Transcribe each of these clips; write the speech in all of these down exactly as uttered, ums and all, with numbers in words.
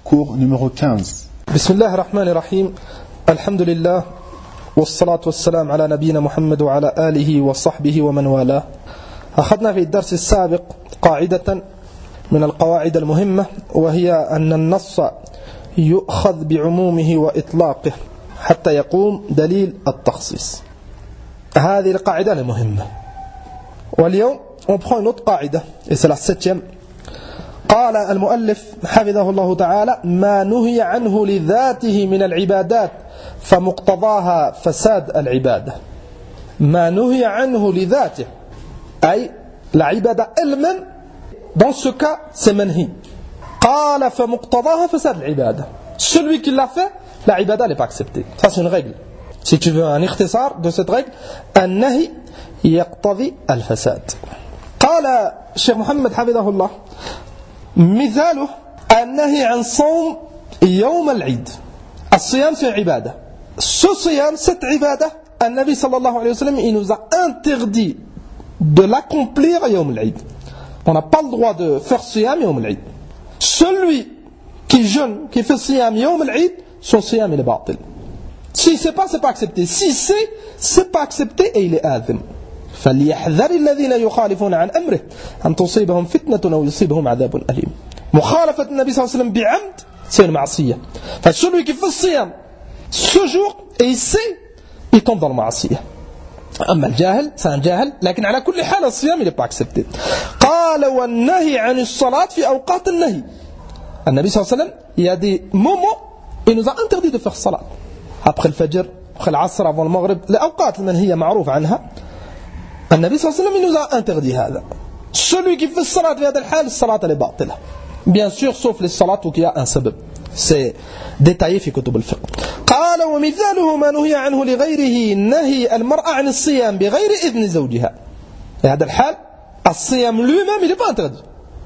cours numéro quinze. بسم الله الرحمن الرحيم. الحمد لله والصلاة والسلام على نبينا محمد وعلى آله وصحبه ومن والاه. أخذنا في الدرس السابق قاعدة من القواعد المهمة، وهي أن النص يؤخذ بعمومه وإطلاقه حتى يقوم دليل التخصيص. هذه القاعدة المهمة. واليوم on prend une autre قاعدة et c'est la septième. قال المؤلف حفظه الله تعالى: ما نهي عنه لذاته من العبادات فمقتضاها فساد العبادة. ما نهي عنه لذاته أي العبادة elle-même, dans ce cas c'est منهي. قال فمقتضاها فساد العبادة. Celui qui l'a fait, la ibada n'est pas acceptée. Ça c'est une règle. Si tu veux un ikhtisar de cette règle, النهي يقتضي الفساد. قال الشيخ محمد حفظه الله: مثاله النهي عن صوم يوم العيد. الصيام c'est une ibada. Ce صيام, cette ibada, النبي صلى الله عليه وسلم, il nous a interdit de l'accomplir يوم العيد. On n'a pas le droit de faire صيام يوم العيد. Celui qui jeûne, qui fait صيام يوم العيد, son صيام il est باطل. Si c'est pas, c'est pas accepté. Si c'est, c'est pas accepté et il est آثم. فليحذر الذين يخالفون عن أمره أن تصيبهم فتنة أو يصيبهم عذاب أليم. مخالفة النبي صلى الله عليه وسلم بعمد c'est une معصية. فcelui qui fait le صيام ce jour et il sait, il tombe dans le معصية. أما الجاهل c'est un جاهل، لكن على كل حال الصيام il n'est pas accepté. قال والنهي عن الصلاة في أوقات النهي. النبي صلى الله عليه وسلم, il y a des moments il nous a interdit de faire salat. Après le fajr, après l'asr, avant le maghrib, الأوقات المنهية معروف عنها. النبي صلى الله عليه وسلم il nous a interdit هذا. Celui qui fait salat في هذا الحال, الصلاة elle est باطلة. Bien sûr, sauf les salats où il y a un sabab. C'est détaillé في كتب الفقه. قال ومثاله ما نهي عنه لغيره نهي المرأة عن الصيام بغير إذن زوجها. في هذا الحال الصيام lui-même il n'est pas interdit.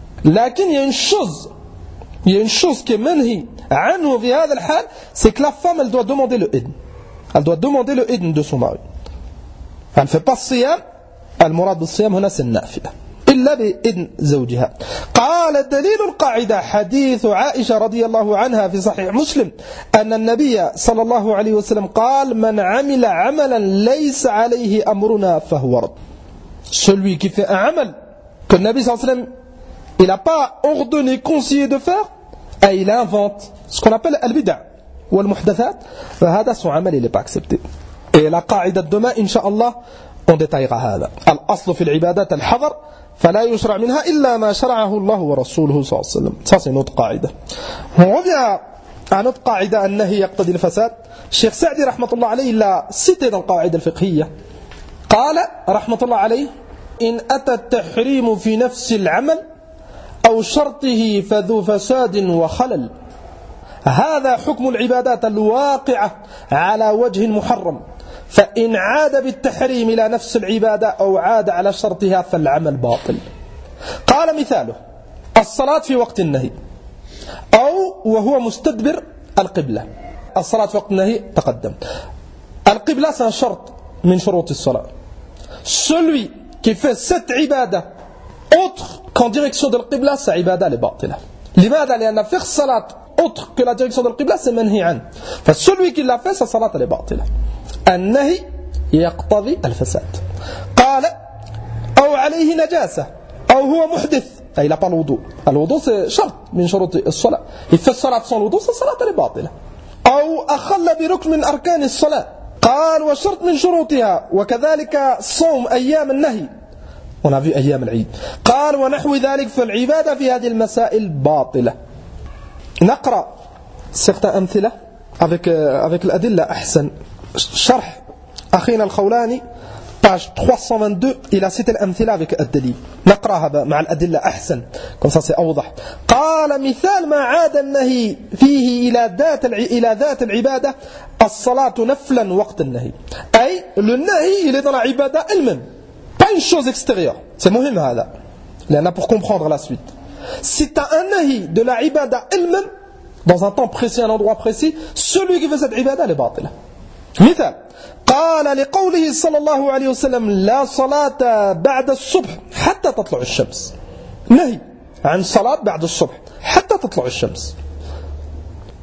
لكن il y a une chose, il y a une chose qui est منهي عنه في هذا الحال, c'est que la femme elle doit demander le idn. Elle doit demander le idn de son mari. Elle ne fait pas الصيام. المراد بالصيام هنا النافلة إلا بإذن زوجها. قال دليل القاعدة حديث عائشة رضي الله عنها في صحيح مسلم أن النبي صلى الله عليه وسلم قال: من عمل عملا ليس عليه أمرنا فهو رد. Celui qui fait un amal que le Nabi sallallahu alayhi wa sallam il n'a pas ordonné, conseillé de faire, et il invente ce qu'on appelle al-bid'a ou al-muhdathat, فهذا son amal il n'est pas accepté. Et la qaïda de demain, Inch'Allah, on détaillera هذا. الأصل في العبادات الحظر فلا يشرع منها إلا ما شرعه الله ورسوله صلى الله عليه وسلم. Ça c'est notre قاعدة. On revient à notre قاعدة النهي يقتضي الفساد. الشيخ سعدي رحمة الله عليه l'a cité dans القواعد الفقهية. قال رحمة الله عليه: إن أتى التحريم في نفس العمل أو شرطه فذو فساد وخلل. هذا حكم العبادات الواقعة على وجه محرم، فإن عاد بالتحريم إلى نفس العبادة أو عاد على شرطها فالعمل باطل. قال مثاله الصلاة في وقت النهي أو وهو مستدبر القبلة. الصلاة في وقت النهي تقدم. القبلة c'est un شرط من شروط الصلاة. Celui qui fait cette عبادة autre qu'en direction de القبلة, sa عبادة est باطلة. لماذا؟ لأن faire صلاة autre que la direction de القبلة c'est منهي عنه. فcelui qui l'a fait, sa صلاة elle est باطلة. النهي يقتضي الفساد. قال أو عليه نجاسة أو هو محدث أي لا pas الوضوء. الوضوء c'est شرط من شروط الصلاة. il fait الصلاة sans الوضوء, sa صلاة elle est باطلة. أو أخل بركن من أركان الصلاة. قال وشرط من شروطها وكذلك صوم أيام النهي. on a vu أيام العيد. قال ونحو ذلك فالعبادة في هذه المسائل باطلة. نقرأ certaines أمثلة avec avec الأدلة أحسن. شرح أخينا الخولاني page trois cent vingt-deux, il a cité الأمثلة avec الدليل. نقرأها مع الأدلة أحسن, comme ça c'est أوضح. قال مثال ما عاد النهي فيه إلى ذات إلى ذات العبادة الصلاة نفلا وقت النهي. أي le nahi il est dans la ibada elle-même, pas une chose extérieure. C'est مهم هذا لأن pour comprendre la suite. Si tu as un nahi de la ibada elle-même dans un temps précis, un endroit précis, celui qui fait cette ibada elle est باطلة. مثال قال لقوله صلى الله عليه وسلم لا صلاة بعد الصبح حتى تطلع الشمس. نهي عن صلاة بعد الصبح حتى تطلع الشمس.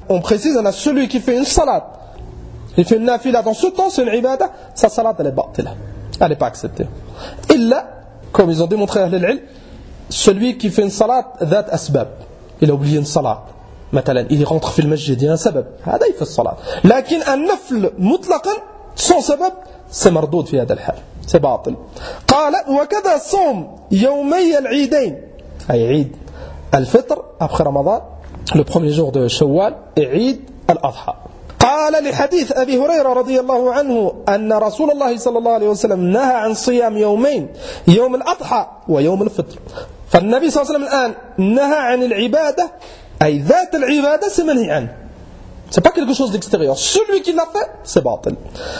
on précise, on a celui qui fait une salat, il fait une nafila dans ce temps, c'est une ibada, sa salat elle est batila, elle n'est pas acceptée. Illa, comme ils ont démontré Ahl al-Ilm, celui qui fait une salat dhat asbab, il a oublié une salat. مثلا il rentre في المسجد il y a un سبب هذا يفي الصلاة لكن النفل مطلقا sans سبب c'est مردود في هذا الحال c'est باطل قال وكذا صوم يومي العيدين أي عيد الفطر après رمضان le premier jour de شوال et عيد الأضحى قال لحديث أبي هريرة رضي الله عنه أن رسول الله صلى الله عليه وسلم نهى عن صيام يومين يوم الأضحى ويوم الفطر فالنبي صلى الله عليه وسلم الآن نهى عن العبادة أي ذات العبادة c'est منهي عنه c'est pas quelque chose d'extérieur celui qui l'a fait c'est باطل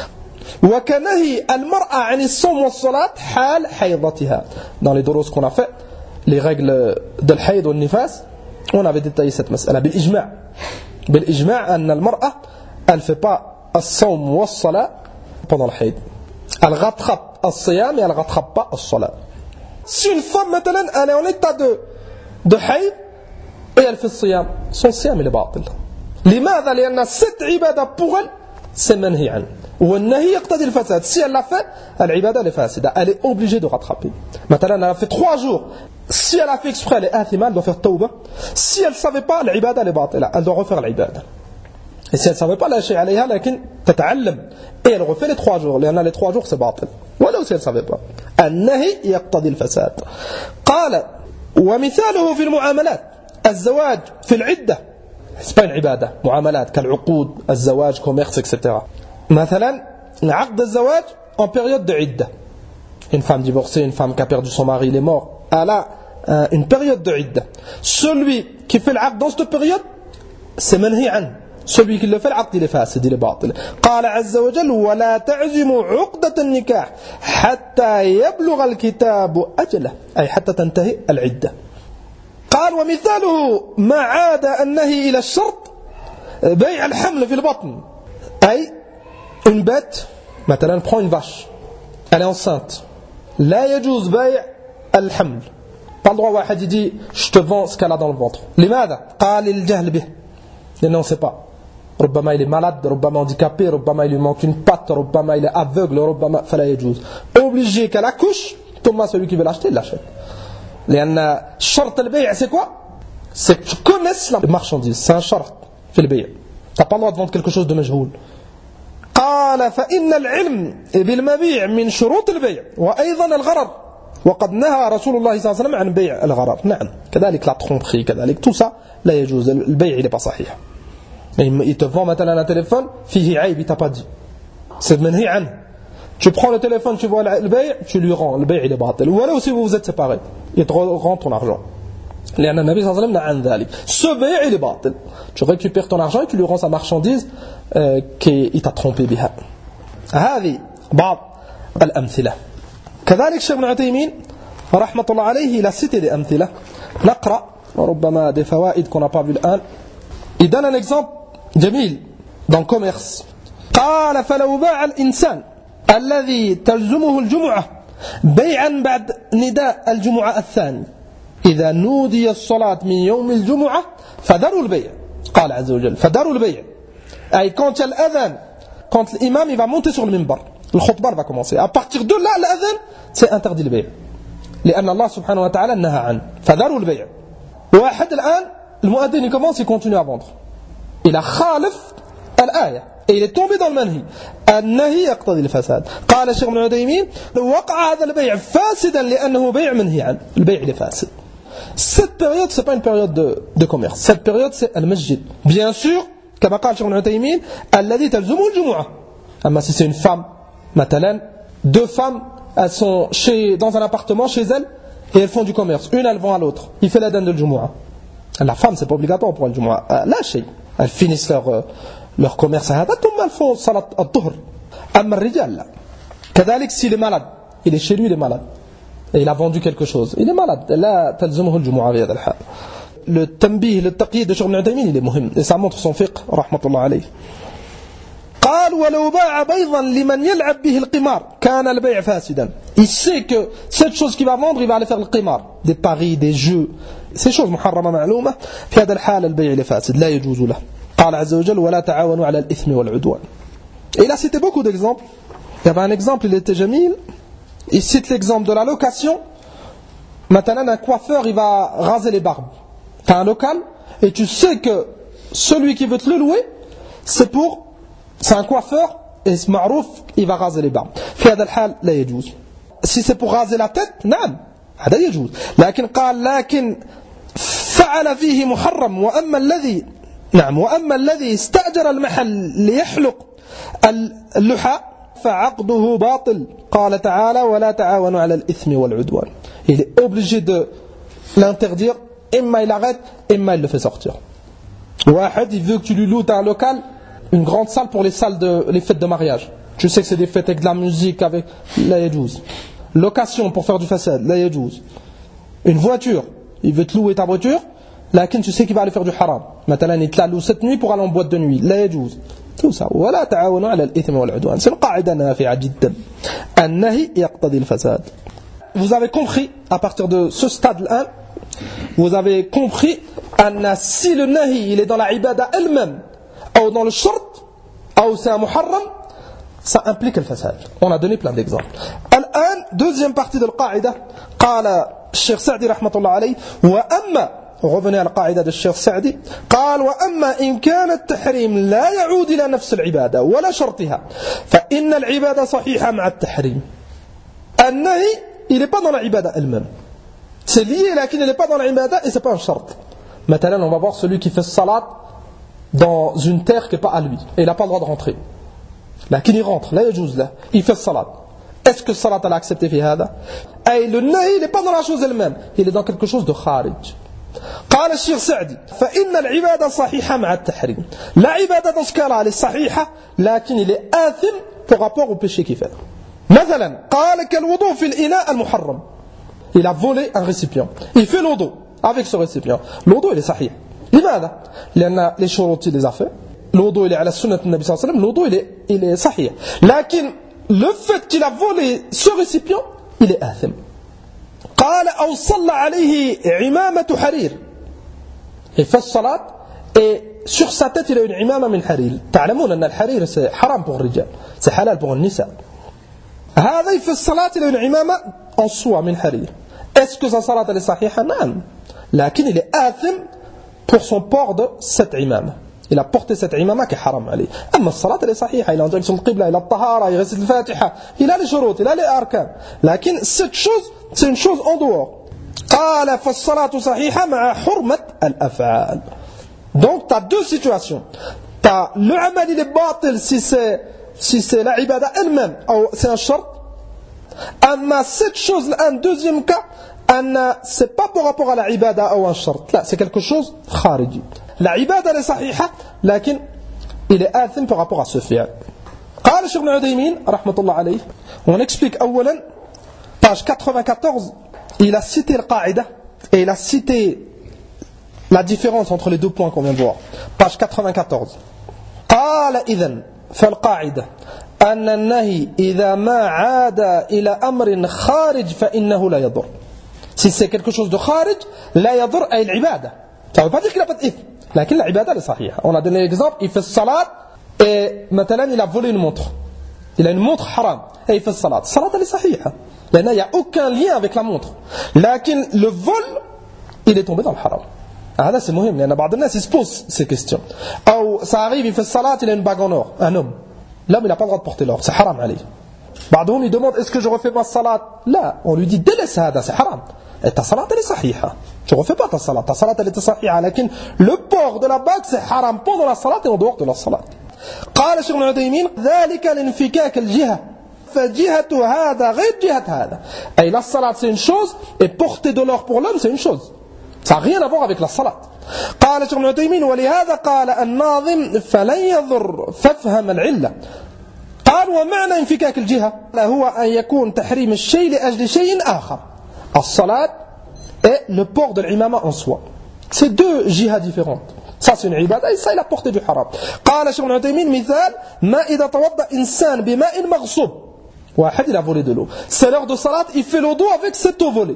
وكنهي المرأة عن الصوم والصلاة حال حيضتها dans les دروس qu'on a fait les règles de الحيض والنفاس on avait détaillé cette مسألة بالإجماع بالإجماع أن المرأة elle fait pas الصوم والصلاة pendant الحيض elle rattrape الصيام et elle rattrape pas الصلاة si une femme مثلا elle est en état de de حيض et elle fait الصيام son صيام il est باطل لماذا لأن cette عبادة pour elle c'est منهي عنه والنهي يقتضي الفساد si elle l'a fait العبادة elle est فاسدة elle est obligée de rattraper مثلا elle a fait trois jours si elle a fait exprès elle est آثمة elle doit faire توبة si elle ne savait pas العبادة elle est باطلة elle doit refaire العبادة et si elle ne savait pas لا شيء عليها لكن تتعلم et elle refait les trois jours لأن les trois jours c'est باطل ولو si elle ne savait pas النهي يقتضي الفساد قال ومثاله في المعاملات الزواج في العدة c'est pas une عبادة معاملات كالعقود الزواج commerce et cetera مثلا عقد الزواج en période de عدة une femme divorcée une femme qui a perdu son mari il est mort elle a euh, une période de عدة celui qui fait العقد dans cette période c'est منهي عنه celui qui le fait العقد il est فاسد il est باطل قال عز وجل ولا تعزموا عقدة النكاح حتى يبلغ الكتاب أجله أي حتى تنتهي العدة قال ومثاله ما عاد النهي إلى الشرط بيع الحمل في البطن أي une bête مثلا prend une vache elle est enceinte لا يجوز بيع الحمل pas le droit واحد يجي je te vends ce qu'elle a dans le ventre لماذا قال الجهل به لأنه on ne sait pas ربما il est malade ربما handicapé ربما il lui manque une patte ربما il est aveugle ربما فلا يجوز obligé qu'elle accouche ثم celui qui veut l'acheter il l'achète لأن شرط البيع c'est quoi c'est que tu connaisses la marchandise c'est un شرط في البيع tu n'as pas le droit de vendre quelque chose de مجهول قال فإن العلم بالمبيع من شروط البيع وأيضا الغرر وقد نهى رسول الله صلى الله عليه وسلم عن بيع الغرر نعم كذلك la tromperie كذلك tout ça لا يجوز البيع il est pas صحيح il te vend مثلا un téléphone فيه عيب il t'a pas dit c'est منهي عنه tu prends le téléphone tu vois le بيع tu lui rends le بيع il est باطل ولو si vous vous êtes séparés il te rend ton argent لأن النبي صلى الله عليه وسلم نهى عن ذلك ce بيع il est باطل tu récupères ton argent et tu lui rends sa marchandise euh, qu'il t'a trompé بها هذه بعض الأمثلة كذلك الشيخ ابن عثيمين رحمة الله عليه il a cité des أمثلة نقرأ وربما des فوائد qu'on n'a pas vu الآن il donne un exemple جميل dans le commerce قال فلو باع الإنسان الذي تلزمه الجمعة بيعا بعد نداء الجمعة الثاني إذا نودي الصلاة من يوم الجمعة فدروا البيع قال عز وجل فدروا البيع أي quand il y a l'adhan quand l'imam il va monter sur le minbar le khutbah va commencer à partir de là l'adhan c'est interdit le بيع لأن الله سبحانه وتعالى نهى عنه فدروا البيع واحد الآن المؤذن il commence il continue à vendre il a خالف الآية et il est tombé dans le manhi النهي يقتضي الفساد قال الشيخ ابن عثيمين وقع هذا البيع فاسدا لأنه بيع منهي عنه البيع est فاسد cette période c'est pas une période de, de commerce cette période c'est المسجد bien sûr كما قال الشيخ ابن عثيمين الذي تلزمه الجمعة أما si c'est une femme مثلا deux femmes elles sont chez, dans un appartement chez elles et elles font du commerce une elle vend à l'autre il fait l'adhan de الجمعة la femme c'est pas obligatoire pour le الجمعة لا شيء elles finissent leur leur commerce هذا ثم elles font صلاة الظهر أما الرجال لا كذلك s'il est malade il est chez lui il est malade et il a vendu quelque chose il est malade لا تلزمه الجمعة في هذا الحال le تنبيه للتقييد de Cheikh Ibn Uthaymin il est مهم et ça montre son fiqh رحمة الله عليه قال ولو باع بيضا لمن يلعب به القمار كان البيع فاسدا il sait que cette chose qu'il va vendre il va aller faire le qimar des paris des jeux ces choses محرمة معلومة في هذا الحال البيع فاسد لا يجوز له قال عز وجل ولا تعاونوا على الإثم والعدوان. Et il a cité beaucoup d'exemples. Il y avait un exemple, il était Jamil. Il cite l'exemple de la location. Maintenant, un coiffeur, il va raser les barbes. Tu as un local et tu sais que celui qui veut te le louer, c'est pour, c'est un coiffeur et c'est ma'rouf, il va raser les barbes. في هذا الحال لا يجوز. Si c'est pour raser la tête, نعم هذا يجوز. لكن قال لكن فعل فيه محرم وأما الذي نعم وأما الذي استأجر المحل ليحلق اللحى فعقده باطل. قال تعالى ولا تعاونوا على الإثم والعدوان. Il est obligé de l'interdire. Imma il arrête, imma il le fait sortir. Wahed, il veut que tu lui loues un local, une grande salle pour les salles de, les fêtes de mariage. Tu sais que c'est des fêtes avec de la musique, avec la yajouz. Location pour faire du façade, la yajouz. Une voiture, il veut te louer ta voiture, lakin tu sais qu'il va aller faire du haram. Maintenant, il te la loue cette nuit pour aller en boîte de nuit, la yajouz. Tout ça. ولا تعاونوا على الإثم والعدوان. C'est une قاعدة نافعة جدا. النهي يقتضي الفساد. Vous avez compris, à partir de ce stade-là, vous avez compris que si le nahi il est dans la ibada elle-même, ou dans le shart, ou c'est un muharram, ça implique le fasad. On a donné plein d'exemples. Al-an, deuxième partie de l'qa'ida, قال الشيخ سعدي رحمة الله عليه وأما revenez à la قاعدة الشيخ سعدي قال وأما إن كان التحريم لا يعود إلى نفس العبادة ولا شرطها فإن العبادة صحيحة مع التحريم. النهي il n'est pas dans la ibada elle-même. C'est lié, là, qu'il n'est pas dans la ibada et c'est pas un shart. Maintenant, on va voir celui qui fait salat dans une terre qui n'est pas à lui. Et il n'a pas le droit de rentrer. Là, qu'il y rentre, là, il là, il fait salat. Est-ce que salat a accepté fi hada? Et le nahi, il n'est pas dans la chose elle-même. Il est dans quelque chose de kharij. قال الشيخ سعدي فإن العبادة صحيحة مع التحريم. La ibada dans ce cas-là, elle est sahiha, lakin il est athim par rapport au péché qu'il fait. مثلا قال كالوضوء في الإناء المحرم. Il a volé un récipient. Il fait l'odo avec ce récipient. L'odo il est sahih. لماذا؟ لأن les شروط il les a fait. L'odo il est على سنة النبي صلى الله عليه وسلم. L'odo il est il est sahih. لكن le fait qu'il a volé ce récipient, il est آثم. قال أو صلى عليه عمامة حرير. Il fait salat et sur sa tête il a une عمامة من حرير. تعلمون أن الحرير c'est حرام pour الرجال. C'est halal pour le nisa. هذا في الصلاة il a une عمامة en soi من حرير. Est-ce que sa salat elle est sahiha? Non. لكن il est آثم pour son port de cette imama. Il a porté cette imama qui est haram عليه. أما الصلاة elle est sahiha. Il a en direction de qibla, il a الطهارة, il récite le fatiha, il a les shurut, il a les arkan. لكن cette chose c'est une chose en dehors. قال فالصلاة صحيحة مع حرمة الأفعال. Donc tu as deux situations. Tu as le amal il est batil si c'est si c'est la ibada elle-même ou c'est un shart. أما cette chose un deuxième cas أن c'est pas par rapport à la ibada ou un shart. Là c'est quelque chose khariji. La ibada est sahiha لكن il est athim par rapport à ce fi'l. قال الشيخ ابن عثيمين رحمة الله عليه. On explique أولا page quatre-vingt-quatorze. Il a cité le qaïda et il a cité la différence entre les deux points qu'on vient de voir. Page quatre-vingt-quatorze. قال إذن فالقاعدة أن النهي إذا ما عاد إلى أمر خارج فإنه لا يضر. Si c'est quelque chose de kharij, لا يضر أي العبادة. Ça ne veut pas dire qu'il n'a pas d'ithme. لكن العبادة est صحيحة. On a donné l'exemple, il fait salat et maintenant il a volé une montre. Il a une montre haram et il fait salat. Salat elle est صحيحة. Il n'y a aucun lien avec la montre. لكن le vol, il est tombé dans le haram. هذا c'est مهم لأن بعض الناس ils se posent ces questions. أو ça arrive, il fait salat, il a une bague en or, un homme. L'homme il n'a pas le droit de porter l'or, c'est haram عليه. بعضهم il demande est-ce que je refais ma salat? لا, on lui dit délaisse هذا, c'est haram. Et ta salat elle est صحيحة. Tu refais pas ta salat, ta salat elle était صحيحة. لكن le port de la bague c'est haram pendant la salat et en dehors de la salat. قال الشيخ ابن عثيمين ذلك لانفكاك الجهة. فجهة هذا غير جهة هذا. Et la salat c'est une chose et porter de l'or pour l'homme c'est une chose. Ça n'a rien à voir avec la salat. قال الشيخ ابن عثيمين ولهذا قال الناظم فلن يضر فافهم العلة. قال ومعنى انفكاك الجهة هو أن يكون تحريم الشيء لأجل شيء آخر. الصلاة et le port de l'imama en soi. C'est deux jihas différentes. Ça c'est une ibada et ça il a porté du haram. قال الشيخ ابن عثيمين مثال ما إذا توضأ إنسان بماء مغصوب. واحد il a volé de l'eau. C'est l'heure de salat, il fait l'eau d'eau avec cette eau volée.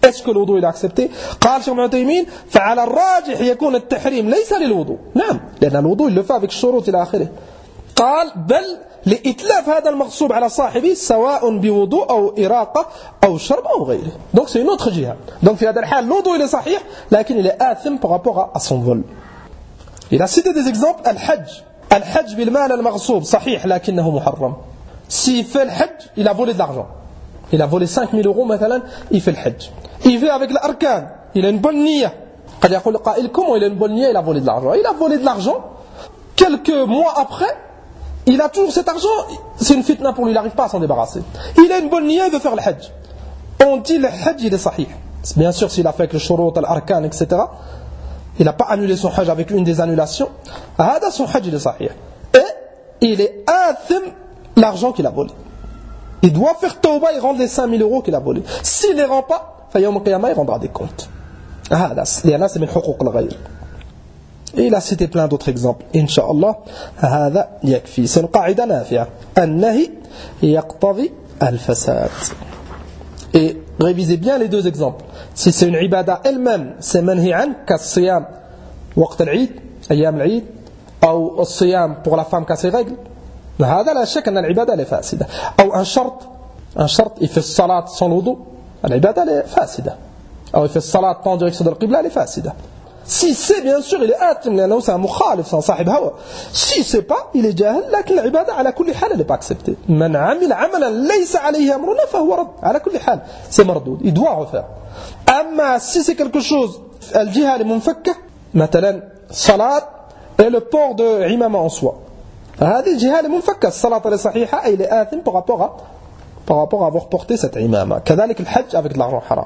est-ce que le wudu il est accepté قال شيخ ابن عثيمين فعلى الراجح يكون التحريم ليس للوضوء نعم لأن الوضوء il le fait avec الشروط إلى آخره قال بل لإتلاف هذا المغصوب على صاحبه سواء بوضوء أو إراقة أو شرب أو غيره donc c'est une autre جهة donc في هذا الحال الوضوء il est صحيح لكن il est آثم par rapport à son vol. Il a cité des exemples الحج الحج بالمال المغصوب صحيح لكنه محرم. S'il fait le hajj, il a volé de l'argent. Il a volé cinq mille euros مثلا, il fait le hajj. Il fait avec l'arkan, il a une bonne niya. قد يقول قائل comment il a une bonne niya, il a volé de l'argent. Il a volé de l'argent. Quelques mois après, il a toujours cet argent. C'est une fitna pour lui, il n'arrive pas à s'en débarrasser. Il a une bonne niya, il veut faire le hajj. On dit le hajj, il est sahih. Bien sûr, s'il a fait avec le shurut, l'arkan, et cetera. Il n'a pas annulé son hajj avec une des annulations. هذا son hajj, il est sahih. Et il est athim l'argent qu'il a volé. Il doit faire tawba et rendre les cinq mille euros qu'il a volé. S'il ne les rend pas, فيوم القيامة il rendra des comptes. هذا لأن c'est من حقوق الغير. Et il a cité plein d'autres exemples. إن شاء الله هذا يكفي. C'est une قاعدة نافعة. النهي يقتضي الفساد. Et révisez bien les deux exemples. Si c'est une ibada elle-même, c'est manhi an, كالصيام وقت العيد, أيام العيد, أو الصيام pour la femme qui a ses règles. هذا لا شك أن العبادة est فاسدة. أو un شرط, un شرط il fait الصلاة sans l'wudu, العبادة est فاسدة. أو il fait الصلاة en direction de la qibla, elle est فاسدة. Si c'est bien sûr il est آثم لأنه c'est un مخالف, c'est un صاحب هوى. Si c'est pas, il est جاهل, لكن العبادة على كل حال elle n'est pas acceptée. من عمل عملا ليس عليه أمرنا فهو رد. على كل حال c'est مردود, il doit refaire. أما si c'est quelque chose الجهة المنفكة مثلا صلاة et le port de imama en soi. هذه جهة منفكة. الصلاة الصحيحة il est آثم par rapport à par rapport à avoir porté cette imama. كذلك الحج avec de l'argent haram.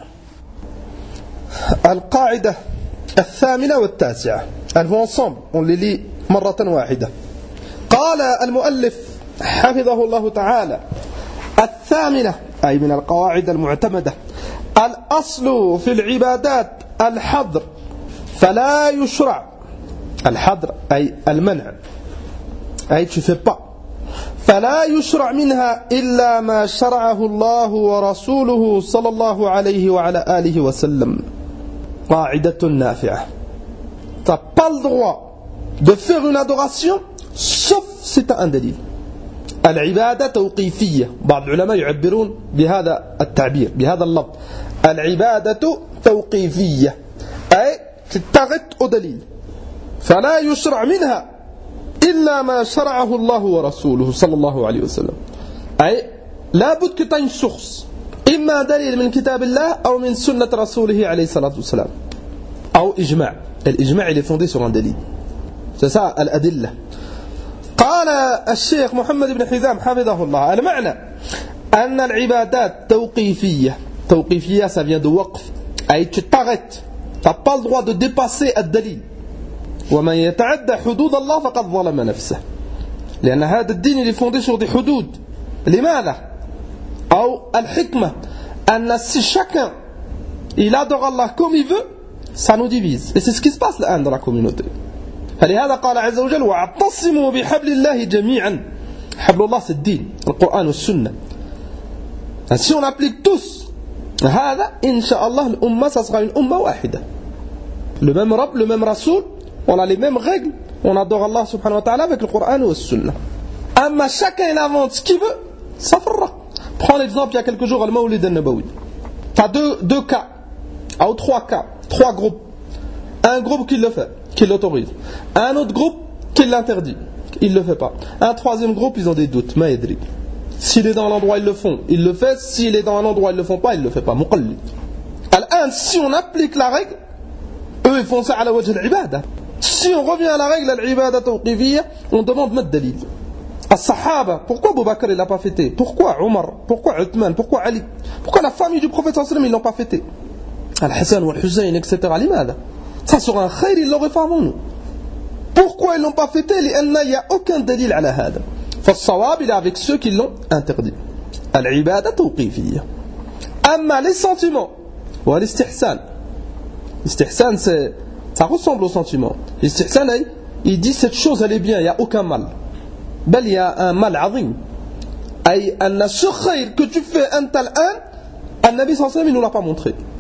القاعدة الثامنة والتاسعة. Elles vont ensemble. On les lit مرة واحدة. قال المؤلف حفظه الله تعالى الثامنة أي من القواعد المعتمدة الأصل في العبادات الحظر فلا يشرع. الحظر أي المنع أي tu fais pas. فلا يشرع منها إلا ما شرعه الله ورسوله صلى الله عليه وعلى آله وسلم. قاعدة نافعة. Tu n'as pas le droit de faire une adoration sauf si tu as un دليل. العبادة توقيفية. بعض العلماء يعبرون بهذا التعبير بهذا اللفظ. العبادة توقيفية أي tu t'arrêtes au دليل. فلا يشرع منها إلا ما شرعه الله ورسوله صلى الله عليه وسلم. أي لابد que tu aies une source. إما دليل من كتاب الله أو من سنة رسوله عليه الصلاة والسلام أو إجماع. الإجماع il est fondé sur un دليل. C'est ça الأدلة. قال الشيخ محمد بن حزام حفظه الله المعنى أن العبادات توقيفية. توقيفية ça vient de وقف أي tu t'arrêtes. Tu n'as pas le droit de dépasser الدليل. ومن يتعدى حدود الله فقد ظلم نفسه. لأن هذا الدين il est fondé sur des حدود. لماذا؟ أو الحكمة أن si chacun il adore Allah comme il veut, ça nous divise. Et c'est ce qui se passe là dans la communauté. فلهذا قال عز وجل واعتصموا بحبل الله جميعا. حبل الله c'est الدين, القرآن والسنة. Si on applique tous هذا إن شاء الله الأمة ça sera une أمة واحدة. Le même Rabb, le même Rasoul, on a les mêmes règles, on adore Allah subhanahu wa ta'ala avec le Coran et le Sunna. Amma chacun il invente ce qu'il veut, ça fera. Prends l'exemple il y a quelques jours, al-Mawlid al-Nabawi. Tu as deux, deux cas, ou trois cas, trois groupes. Un groupe qui le fait, qui l'autorise. Un autre groupe qui l'interdit, il ne le fait pas. Un troisième groupe, ils ont des doutes, ma yadri. S'il est dans un endroit, ils le font, ils le font. S'il est dans un endroit, ils ne le font pas, ils ne le font pas. Muqallid. Alors, si on applique la règle, eux ils font ça à la wajh al-ibada. Si on revient à la règle al-ibada tawqifiyya, on demande mad dalil. As-sahaba, pourquoi Abu Bakr il l'a pas fêté? Pourquoi Omar? Pourquoi Uthman? Pourquoi Ali? Pourquoi la famille du prophète sallallahu alayhi wa sallam ils l'ont pas fêté? Al-Hassan ou Al-Hussein, et cetera. Limada? Ça sur un khayr, ils l'auraient fait avant nous. Pourquoi ils l'ont pas fêté? Il n'y a aucun dalil à la hada. Fas-sawab il est avec ceux qui l'ont interdit. Al-ibada tawqifiyya. Amma les sentiments, ou l'istihsan. L'istihsan c'est ça ressemble au sentiment. L'istihsan il dit cette chose elle est bien, il n'y a aucun mal. بل il y a un mal azim. أي أن ce khayr que tu fais un tel un, le Nabi sallallahu alayhi wa sallam il ne nous l'a pas montré.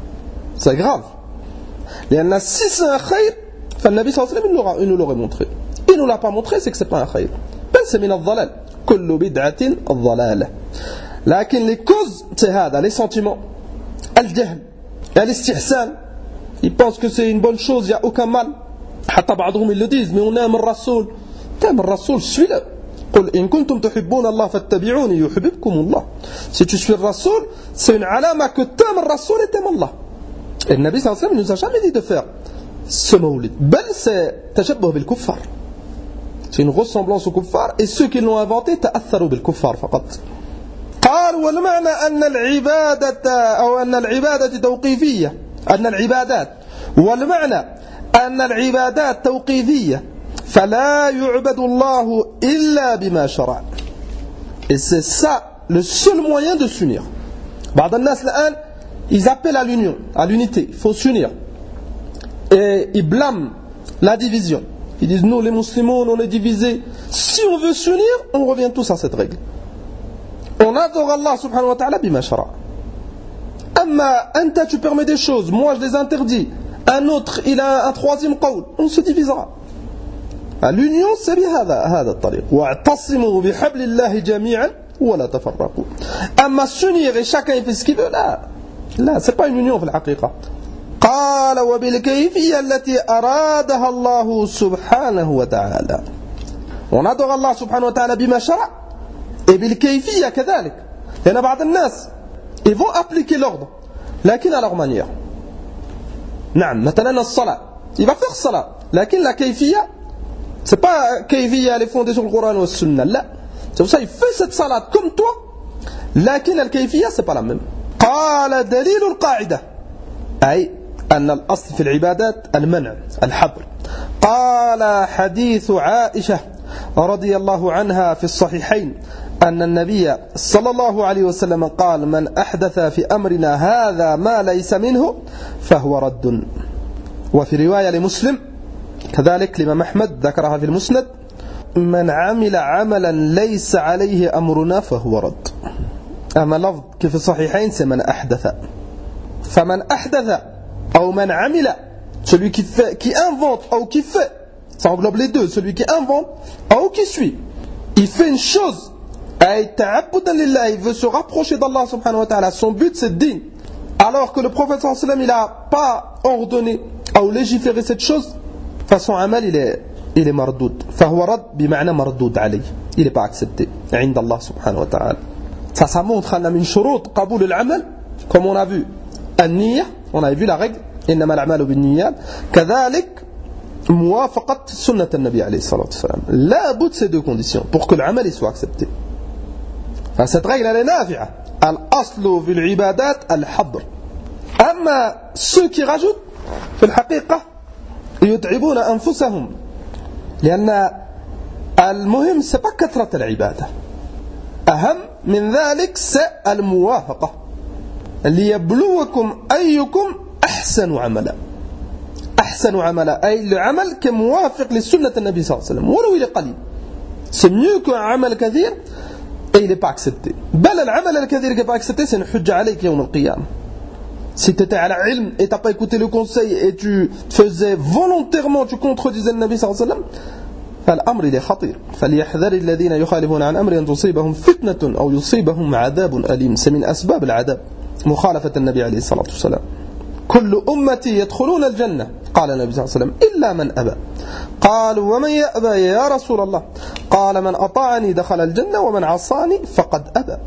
C'est grave. لأن si c'est un khayr, فالنبي صلى الله عليه وسلم il nous l'aurait montré. Il nous l'a pas montré, c'est que c'est pas un khayr. بل c'est من الضلال. كل بدعة الضلالة. لكن les causes c'est هذا, les sentiments, الجهل, الاستحسان. Ils pensent que c'est une bonne chose, il n'y a aucun mal. حتى بعضهم ils le disent, mais on aime le Rasoul. T'aimes le Rasoul, suis-le. قل إن كنتم تحبون الله فاتبعوني يحببكم الله. Si tu suis le Rasoul, c'est une alama que t'aimes le Rasoul et t'aimes Allah. Et le Nabi sallallahu alayhi wa sallam ne nous a jamais dit de faire ce mawlid. بل c'est تشبه بالكفار. C'est une ressemblance aux kuffar et ceux qui l'ont inventé تأثروا بالكفار فقط. قال والمعنى أن العبادة أو أن العبادة توقيفية. أن العبادات والمعنى أن العبادات توقيفية فلا يعبد الله إلا بما شرع. Et c'est ça le seul moyen de s'unir. بعض الناس الآن ils appellent à l'union, à l'unité. Il faut s'unir. Et ils blâment la division. Ils disent nous les musulmans on est divisés. Si on veut s'unir, on revient tous à cette règle. On adore Allah subhanahu wa ta'ala bima shara. Amma anta tu permets des choses, moi je les interdis. Un autre il a un troisième qawl, on se divisera. L'union c'est بهذا هذا الطريق. واعتصموا بحبل الله جميعا ولا تفرقوا. Amma s'unir et chacun fait ce qu'il veut là. Là c'est pas une union في الحقيقة. قال وبالكيفية التي أرادها الله سبحانه وتعالى. On adore Allah subhanahu wa ta'ala بما شرع et بالكيفية كذلك. لأن بعض الناس ils vont appliquer l'ordre لكن à leur manière. نعم مثلا الصلاة il va faire الصلاة لكن la كيفية c'est pas كيفية elle est fondée sur le Coran ou la Sunna. لا c'est pour ça il fait cette salat comme toi لكن الكيفية c'est pas la même. قال دليل القاعدة أي أن الأصل في العبادات المنع الحظر. قال حديث عائشة رضي الله عنها في الصحيحين أن النبي صلى الله عليه وسلم قال من أحدث في أمرنا هذا ما ليس منه فهو رد. وفي رواية لمسلم كذلك الإمام أحمد ذكرها في المسند من عمل عملا ليس عليه أمرنا فهو رد. أما لفظ كيف الصحيحين c'est من أحدث. فمن أحدث أو من عمل celui qui fait, qui invente ou qui fait, ça englobe les deux, celui qui invente ou qui suit, il fait une chose il veut se rapprocher d'Allah subhanahu wa ta'ala, son but c'est din, alors que le prophète sallallahu alayhi wa sallam il n'a pas ordonné ou légiféré cette chose, de façon amal il est, il est mardoud. فهو رد بمعنى مردود عليه, il n'est pas accepté عند الله سبحانه وتعالى. Ça, ça montre أن من شروط قبول العمل, comme on a vu النية, on a vu la règle إنما الأعمال بالنيات, كذلك موافقة سنة النبي عليه الصلاة والسلام. لا بد ces deux conditions pour que l'عمل soit accepté. Cette règle elle est nafi'a. Al-aslu fil ibadat al-hadr. Amma ceux qui rajoutent في الحقيقة يتعبون أنفسهم لأن المهم c'est pas كثرة العبادة. أهم من ذلك c'est الموافقة ليبلوكم أيكم أحسن عملا. أحسن عملا أي العمل كموافق للسنة النبي صلى الله عليه وسلم ولو إلى قليل. C'est mieux qu'un عمل كثير et il n'est pas accepté. بل العمل الكثير qui n'est pas accepté c'est une hujja عليك يوم القيامة. Si tu étais à la ilm et tu n'as pas écouté le conseil et tu faisais volontairement, tu contredisais le Nabi صلى الله عليه وسلم, فالأمر il est خطير. فليحذر الذين يخالفون عن أمر أن تصيبهم فتنة أو يصيبهم عذاب أليم. c'est من أسباب العذاب مخالفة النبي عليه الصلاة والسلام. كل أمتي يدخلون الجنة قال النبي صلى الله عليه وسلم إلا من أبى. قالوا ومن يأبى يا رسول الله؟ قال من أطاعني دخل الجنة ومن عصاني فقد أبى.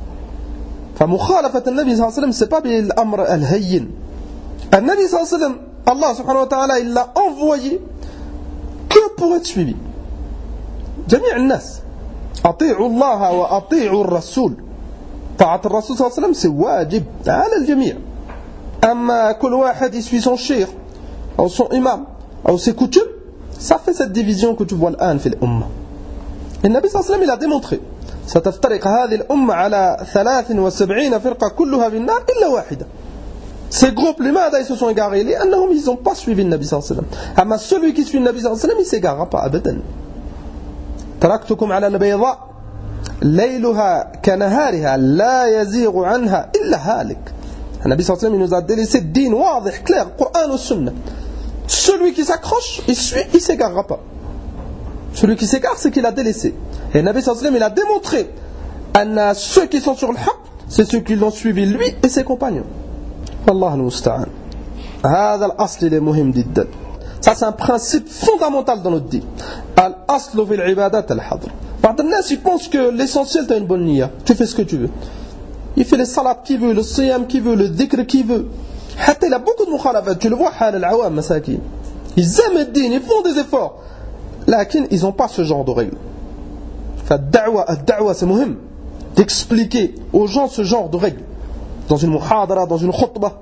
فمخالفة النبي صلى الله عليه وسلم c'est pas بالأمر الهين. النبي صلى الله عليه وسلم Allah subhanahu wa ta'ala il l'a envoyé que pour être suivi. جميع الناس أطيعوا الله وأطيعوا الرسول. طاعة الرسول صلى الله عليه وسلم c'est واجب على الجميع. أما كل واحد يسوي son cheikh أو son imam أو ses coutumes, ça fait cette division que tu vois الآن في الأمة. النبي صلى الله عليه وسلم il a démontré ستفترق هذه الأمة على ثلاث وسبعين فرقة كلها في النار إلا واحدة. Ces groupes, لماذا ils se sont égarés? لأنهم ils n'ont pas suivi le Nabi صلى الله عليه وسلم. أما celui qui suit le Nabi صلى الله عليه وسلم il s'égara pas أبدا. تركتكم على البيضاء ليلها كنهارها لا يزيغ عنها إلا هالك. Le Nabi sallallahu alayhi wa sallam, il nous a délaissé din wadih, clair, Coran ou Sunna. Celui qui s'accroche, il suit, il ne s'égarera pas. Celui qui s'égare, c'est qu'il a délaissé. Et le Nabi sallallahu alayhi wa sallam, il a démontré à ceux qui sont sur le haqq, c'est ceux qui l'ont suivi lui et ses compagnons. Wallah al-musta'an. هذا الأصل il est مهم جدا. Ça c'est un principe fondamental dans notre dîn. Al-aslu fil ibadat al-hadr. Par des gens ils pensent que l'essentiel t'as une bonne niya. Tu fais ce que tu veux. Il fait les salats qu'il veut, le siyam qu'il veut, le dhikr qu'il veut. Hatta il a beaucoup de mukhalafat. Tu le vois, hal al-awam masakin. Ils aiment le dîn, ils font des efforts. Lakin ils n'ont pas ce genre de règles. Fa-da'wa, ad-da'wa c'est muhim. D'expliquer aux gens ce genre de règles. Dans une muhadara, dans une khutbah.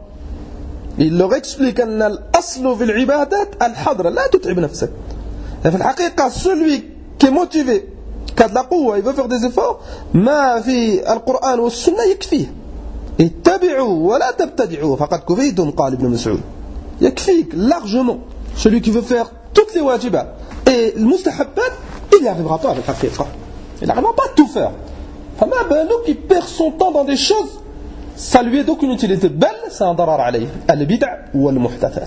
Il leur explique que l'aslu fil ibadat al-hadr, la tut'ib nafsak. Et en réalité, celui qui est motivé, qui a de la quwwa, il veut faire des efforts, ma fi al-Qur'an ou al-Sunnah yakfih. Ittabi'u wa la tabtadi'u, faqad kufaytum qala Ibn Mas'ud. Yakfik largement. Celui qui veut faire toutes les wajibat et le mustahabbat, il n'y arrivera pas avec la fiqh. Il n'arrivera pas à tout faire. Fama balou qui perd son temps dans des choses, ça lui est d'aucune utilité. Bel, c'est un darar alayh. Al-bid'a ou al-muhdathat.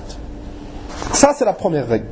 Ça, c'est la première règle.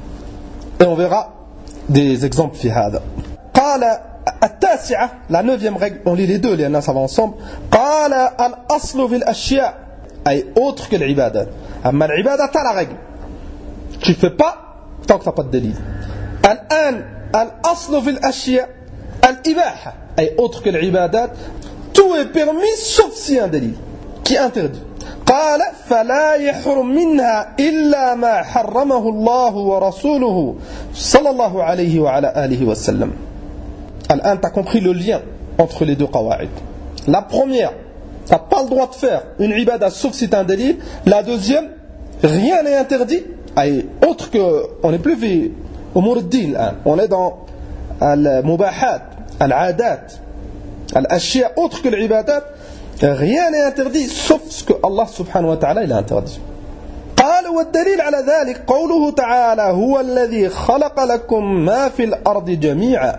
Et on verra des exemples fi hada. Qala at-tasi'a, la neuvième règle, on lit les deux, les annas ça va ensemble. Qala al-aslu fil ashya', ay autre que l'ibadat. Amma l'ibadat, t'as la règle. Tu fais pas tant que t'as pas de délit. Al-an, al-aslu fil ashya', al-ibaha, ay autre que l'ibadat. Tout est permis sauf si un délit qui interdit. قال فلا يحرم منها إلا ما حرمه الله ورسوله صلى الله عليه وعلى آله وسلم. الآن tu as compris le lien entre les deux qawaid. La première, tu n'as pas le droit de faire une ibada sauf si tu as un délit. La deuxième, rien n'est interdit. Ay, autre que, on n'est plus fi umur ad-din, on est dans al-mubahat, al-adat. Al-ashya autre que l'ibadat, rien n'est interdit sauf ce que Allah subhanahu wa ta'ala il a interdit. قال والدليل على ذلك قوله تعالى هو الذي خلق لكم ما في الأرض جميعا.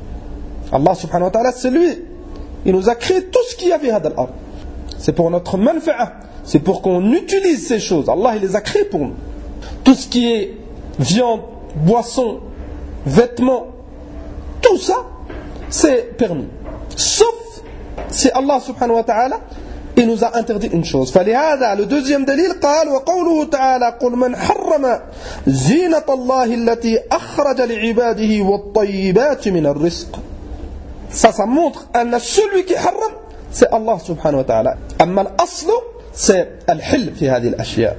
Allah subhanahu wa ta'ala c'est lui, il nous a créé tout ce qu'il y a في هذا الأرض. C'est pour notre manfa'a, c'est pour qu'on utilise ces choses. Allah il les a créées pour nous. Tout ce qui est viande, boisson, vêtements, tout ça c'est permis. Sauf si Allah subhanahu wa ta'ala il nous a interdit une chose. فلهذا le deuxième dalil قال وقوله تعالى قل من حرم زينة الله التي أخرج لعباده والطيبات من الرزق. Ça ça montre أن celui qui حرم c'est Allah subhanahu wa ta'ala. أما الأصل c'est الحل في هذه الأشياء.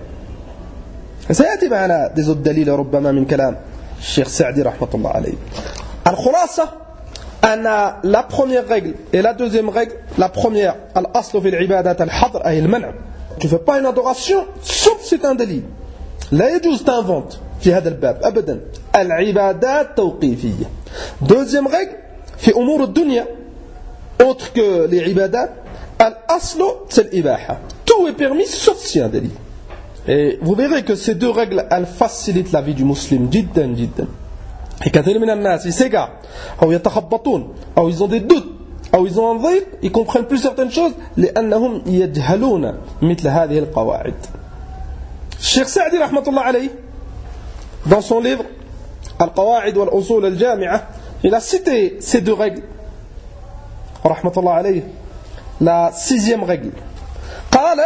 سيأتي معنا des autres دليل ربما من كلام الشيخ سعدي رحمة الله عليه. الخلاصة أن la première règle et la deuxième règle, la première, al-aslu fil ibadat al-hadr ay al-man'. Tu fais pas une adoration sauf si c'est un délit. لا يجوز t'inventes في هذا الباب أبدا. العبادات توقيفية. Deuxième règle, في أمور الدنيا, autre que les ibadat, al-aslu c'est l'ibaha. Tout est permis sauf si un délit. Et vous verrez que ces deux règles, elles facilitent la vie du musulman جدا جدا. Et كثير من الناس ils s'égarent أو يتخبطون أو ils ont des doutes أو ils ont un ضيق, ils comprennent plus certaines choses لأنهم يجهلون مثل هذه القواعد. الشيخ سعدي رحمة الله عليه dans son livre القواعد والأصول الجامعة il a cité ces deux règles رحمة الله عليه. La sixième règle قال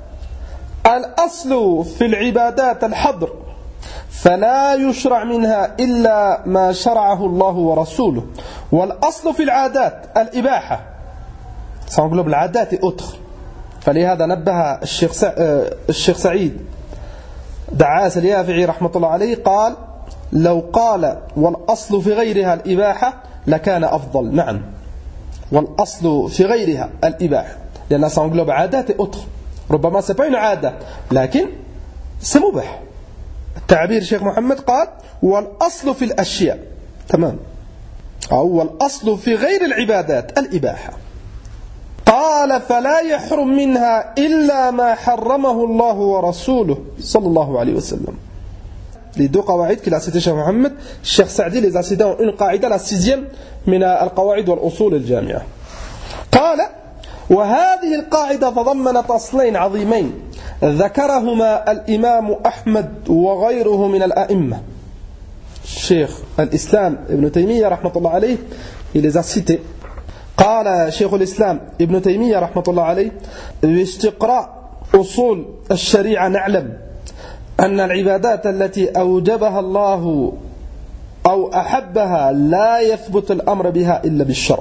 الأصل في العبادات الحظر فلا يشرع منها إلا ما شرعه الله ورسوله والأصل في العادات الإباحة. Ça englobe العادات et autres. فلهذا نبه الشيخ الشيخ سعيد دعاس اليافعي رحمة الله عليه قال لو قال والأصل في غيرها الإباحة لكان أفضل. نعم والأصل في غيرها الإباحة لأن ça englobe عادات et autres. ربما c'est pas une عادة لكن c'est مباح. تعبير الشيخ محمد قال والأصل في الأشياء تمام أو الأصل في غير العبادات الإباحة. قال فلا يحرم منها إلا ما حرمه الله ورسوله صلى الله عليه وسلم. Les deux qawaïd qu'il a cité Cheikh Mohammed, Cheikh Saadi les a cités en une qaïda, la sixième من القواعد والأصول الجامعة. قال وهذه القاعدة تضمنت أصلين عظيمين ذكرهما الإمام أحمد وغيره من الأئمة. الشيخ الإسلام ابن تيمية رحمة الله عليه il les a cités. قال شيخ الإسلام ابن تيمية رحمة الله عليه باستقراء أصول الشريعة نعلم أن العبادات التي أوجبها الله أو أحبها لا يثبت الأمر بها إلا بالشرع.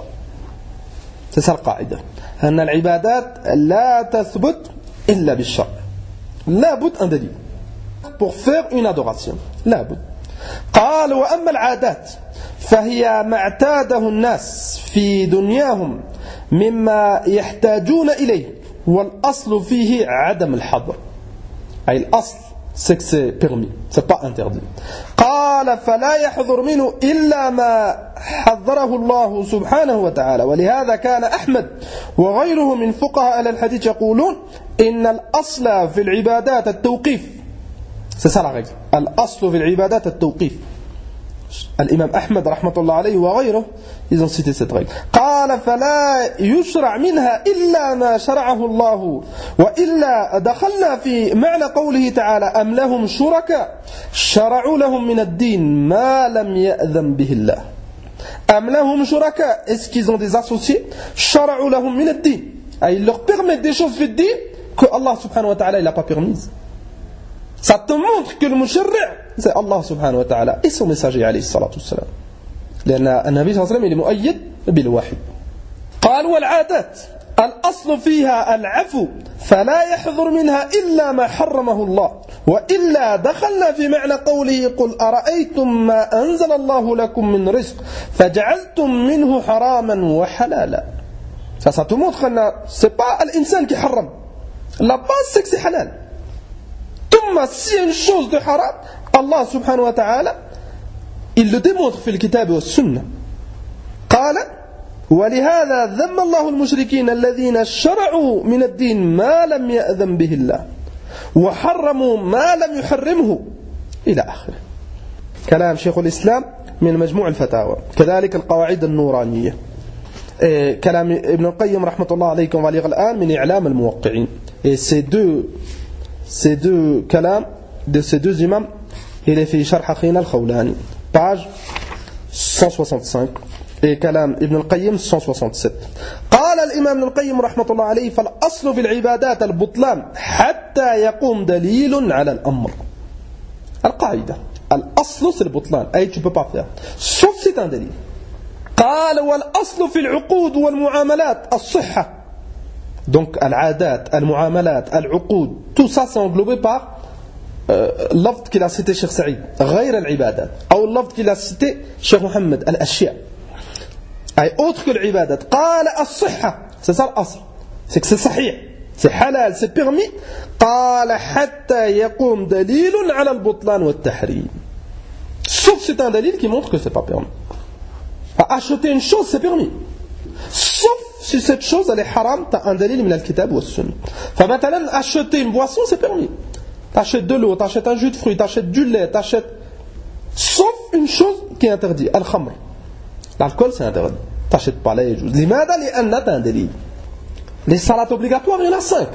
C'est ça la قاعدة. أن العبادات لا تثبت إلا بالشرع. لا بد un دليل pour faire une adoration. لا بد. قال وأما العادات فهي ما اعتاده الناس في دنياهم مما يحتاجون إليه والأصل فيه عدم الحظر. أي الأصل c'est que c'est permis, c'est pas interdit. قال فلا يحضر منه إلا ما حضره الله سبحانه وتعالى. ولهذا كان أحمد وغيره من فقهاء أهل الحديث يقولون إن الأصل في العبادات التوقيف. C'est ça la règle. الأصل في العبادات التوقيف. الإمام أحمد رحمة الله عليه وغيره ils ont cité cette règle. قال فلا يشرع منها إلا ما شرعه الله وإلا دخلنا في معنى قوله تعالى أم لهم شركاء شرعوا لهم من الدين ما لم يأذن به الله. أم لهم شركاء est-ce qu'ils ont des associés شرعوا لهم من الدين ils leur permettent des choses في الدين que Allah subhanahu wa ta'ala il n'a pas permises. Ça te montre que le mushri' c'est Allah subhanahu wa ta'ala et son messager عليه الصلاة والسلام. لأن النبي صلى الله عليه وسلم مؤيد بالوحي. قال والعادات الأصل فيها العفو فلا يحضر منها إلا ما حرمه الله وإلا دخلنا في معنى قوله قل أرأيتم ما أنزل الله لكم من رزق فجعلتم منه حراما وحلالا. Ça, ça te montre que c'est pas l'insan qui haram. La base c'est que c'est halal. ثم si une chose de haram Allah subhanahu wa ta'ala il le démontre في الكتاب والسنة. قال ولهذا ذم الله المشركين الذين شرعوا من الدين ما لم يأذن به الله وحرموا ما لم يحرمه إلى آخره. كلام شيخ الإسلام من مجموع الفتاوى. كذلك القواعد النورانية. كلام ابن القيم رحمة الله عليكم وليغ الآن من إعلام الموقعين. Et ces deux ces deux كلام de ces deux imams il est في شرح أخينا الخولاني page cent soixante-cinq et كلام ابن القيم cent soixante-sept. قال الإمام ابن القيم رحمة الله عليه فالأصل في العبادات البطلان حتى يقوم دليل على الأمر. القاعدة الأصل c'est le butlan أي tu peux pas faire sauf c'est un délit. قال والأصل في العقود والمعاملات الصحة. donc العادات المعاملات العقود tout ça c'est englobé par اللفظ qu'il a cité Cheikh Saïd غير العبادات أو اللفظ qu'il a cité Cheikh Mohammed الأشياء أي autre que العبادات. قال الصحة c'est ça الأصل c'est que c'est صحيح c'est halal c'est permis. قال حتى يقوم دليل على البطلان والتحريم sauf c'est un délit qui montre que c'est pas permis. acheter une chose c'est permis sauf si cette chose elle est haram t'as un délit من الكتاب والسنة. فمثلا acheter une boisson c'est permis. T'achètes de l'eau, t'achètes un jus de fruits, t'achètes du lait, t'achètes... Sauf une chose qui est interdite, al-khamr. L'alcool c'est interdit. T'achètes pas les choses. Limada li anna t'as un délit. Les salats obligatoires, il y en a cinq.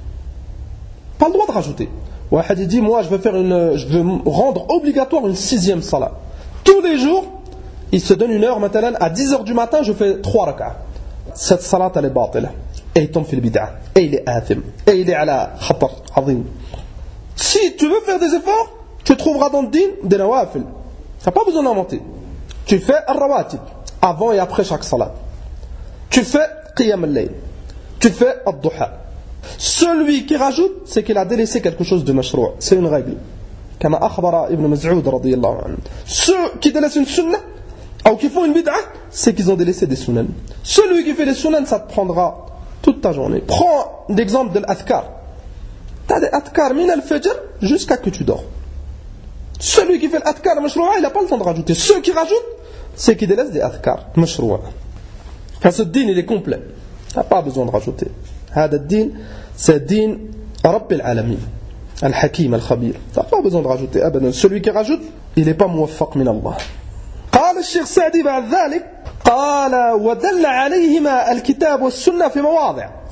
Pas le droit de rajouter. Wahad il dit, moi je veux faire une, je veux rendre obligatoire une sixième salat. Tous les jours, il se donne une heure, maintenant, à dix heures du matin, je fais trois rak'ah. Cette salat elle est batila. Et il tombe fil bid'a. Et il est athim. Et il est ala khatar, azim. Si tu veux faire des efforts, tu trouveras dans le din des nawafil. Tu n'as pas besoin d'inventer. Tu fais al-rawatib, avant et après chaque salat. Tu fais qiyam al-layl. Tu fais al-duha. Celui qui rajoute, c'est qu'il a délaissé quelque chose de mashrou'. C'est une règle. Comme akhbara Ibn Mas'ud radiyallahu anhu. Ceux qui délaissent une sunnah, ou qui font une bid'ah, c'est qu'ils ont délaissé des sunnahs. Celui qui fait les sunnahs, ça te prendra toute ta journée. Prends l'exemple de l'adhkar. Tu as des adhkar min al-fajr jusqu'à que tu dors. Celui qui fait l'adhkar mashrou'a, il n'a pas le temps de rajouter. Ceux qui rajoutent, c'est qu'ils délaissent des adhkar mashrou'a. Enfin, ce din, il est complet. Tu n'as pas besoin de rajouter. هذا الدين c'est din Rabbil Alamin Al-Hakim Al-Khabir. Tu n'as pas besoin de rajouter. أبدا. Celui qui rajoute, il n'est pas موفق من الله. قال الشيخ سعدي بعد ذلك قال ودل عليهما الكتاب والسنة في مواضع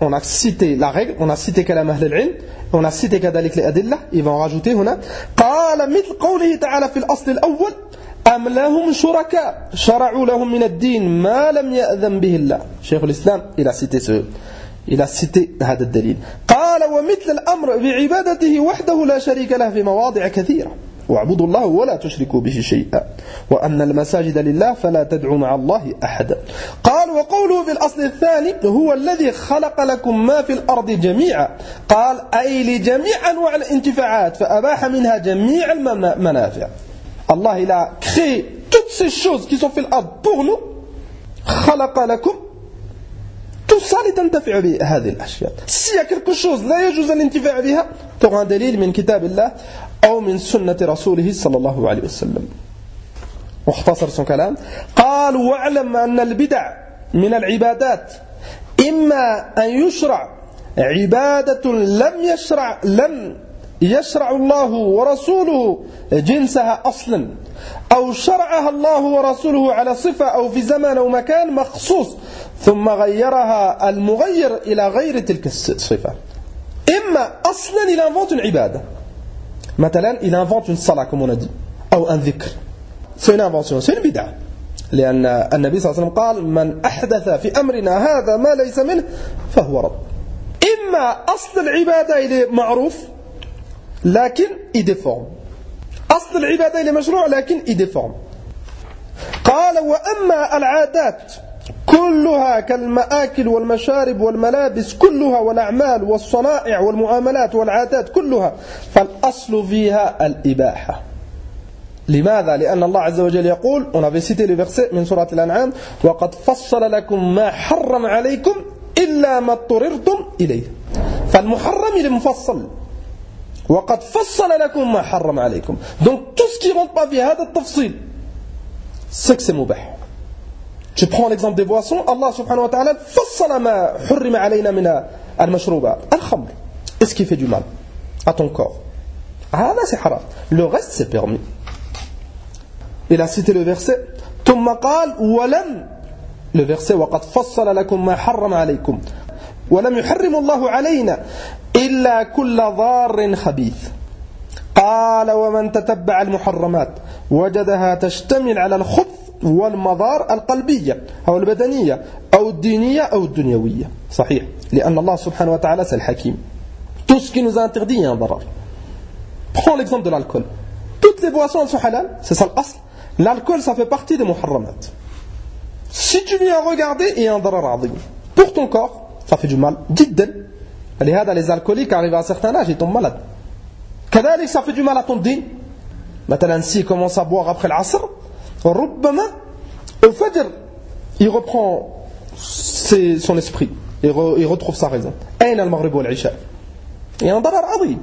on a cité la règle, on a cité kalam ahl al-ilm, on a cité kadalik les adillah, il va en rajouter هنا قال مثل قوله تعالى في الأصل الأول أم لهم شركاء شرعوا لهم من الدين ما لم يأذن به الله. شيخ الإسلام il a cité ce il a cité هذا الدليل. قال ومثل الأمر بعبادته وحده لا شريك له في مواضع كثيرة واعبدوا الله ولا تشركوا به شيئا وأن المساجد لله فلا تدعوا مع الله أحدا. قال وقوله في الأصل الثاني هو الذي خلق لكم ما في الأرض جميعا قال أي لجميع أنواع الانتفاعات فأباح منها جميع المنافع. Allah il a créé toutes ces choses qui sont faites pour nous. خلق لكم tout ça لتنتفع بهذه الأشياء. S'il y a quelque chose لا يجوز الانتفاع بها ترى دليل من كتاب الله أو من سنة رسوله صلى الله عليه وسلم. واختصر son كلام قال واعلم أن البدع من العبادات إما أن يشرع عبادة لم يشرع لم يشرع الله ورسوله جنسها أصلا أو شرعها الله ورسوله على صفة أو في زمان أو مكان مخصوص ثم غيرها المغير إلى غير تلك الصفة. إما أصلا il invente une عبادة مثلا il invente une salat comme on a dit أو un ذكر c'est une invention c'est une bid'a لأن النبي صلى الله عليه وسلم قال من أحدث في أمرنا هذا ما ليس منه فهو رد. إما أصل العبادة il est معروف لكن il déforme. أصل العبادة il est مشروع لكن il déforme. قال وأما العادات كلها كالمآكل والمشارب والملابس كلها والأعمال والصنائع والمعاملات والعادات كلها فالأصل فيها الإباحة. لماذا؟ لأن الله عز وجل يقول on avait cité le verset من سورة الأنعام وقد فصل لكم ما حرم عليكم إلا ما اضطررتم إليه. فالمحرم il est مفصل وقد فصل لكم ما حرم عليكم. Donc tout ce qui rentre pas في هذا التفصيل c'est que c'est مباح. Tu prends l'exemple des boissons, Allah subhanahu wa ta'ala فصل ما حرم علينا من المشروبات الخمر. Est-ce qui fait du mal à ton corps? Ah là c'est haram. Le reste c'est permis. Il a cité le verset ثم قال ولم le verset وقد فصل لكم ما حرم عليكم ولم يحرم الله علينا إلا كل ضار خبيث. قال ومن تتبع المحرمات وجدها تشتمل على الخبث والمضار القلبية أو البدنية أو الدينية أو الدنيوية. صحيح لأن الله سبحانه وتعالى c'est le Hakim. Tout ce qui nous a interdit il y a un darar. Prends l'exemple de l'alcool. Toutes les boissons elles sont halal, c'est ça l'asl. L'alcool ça fait partie des muharramat. Si tu viens regarder il y a un darar azim. Pour ton corps ça fait du mal جدا. لهذا les alcooliques arrivent à un certain âge ils tombent malades. كذلك ça fait du mal à ton din. Maintenant s'il commence à boire après l'asr ربما au fajr il reprend ses, son esprit il, re, il retrouve sa raison. أين المغرب والعشاء. Il y a un darar عظيم.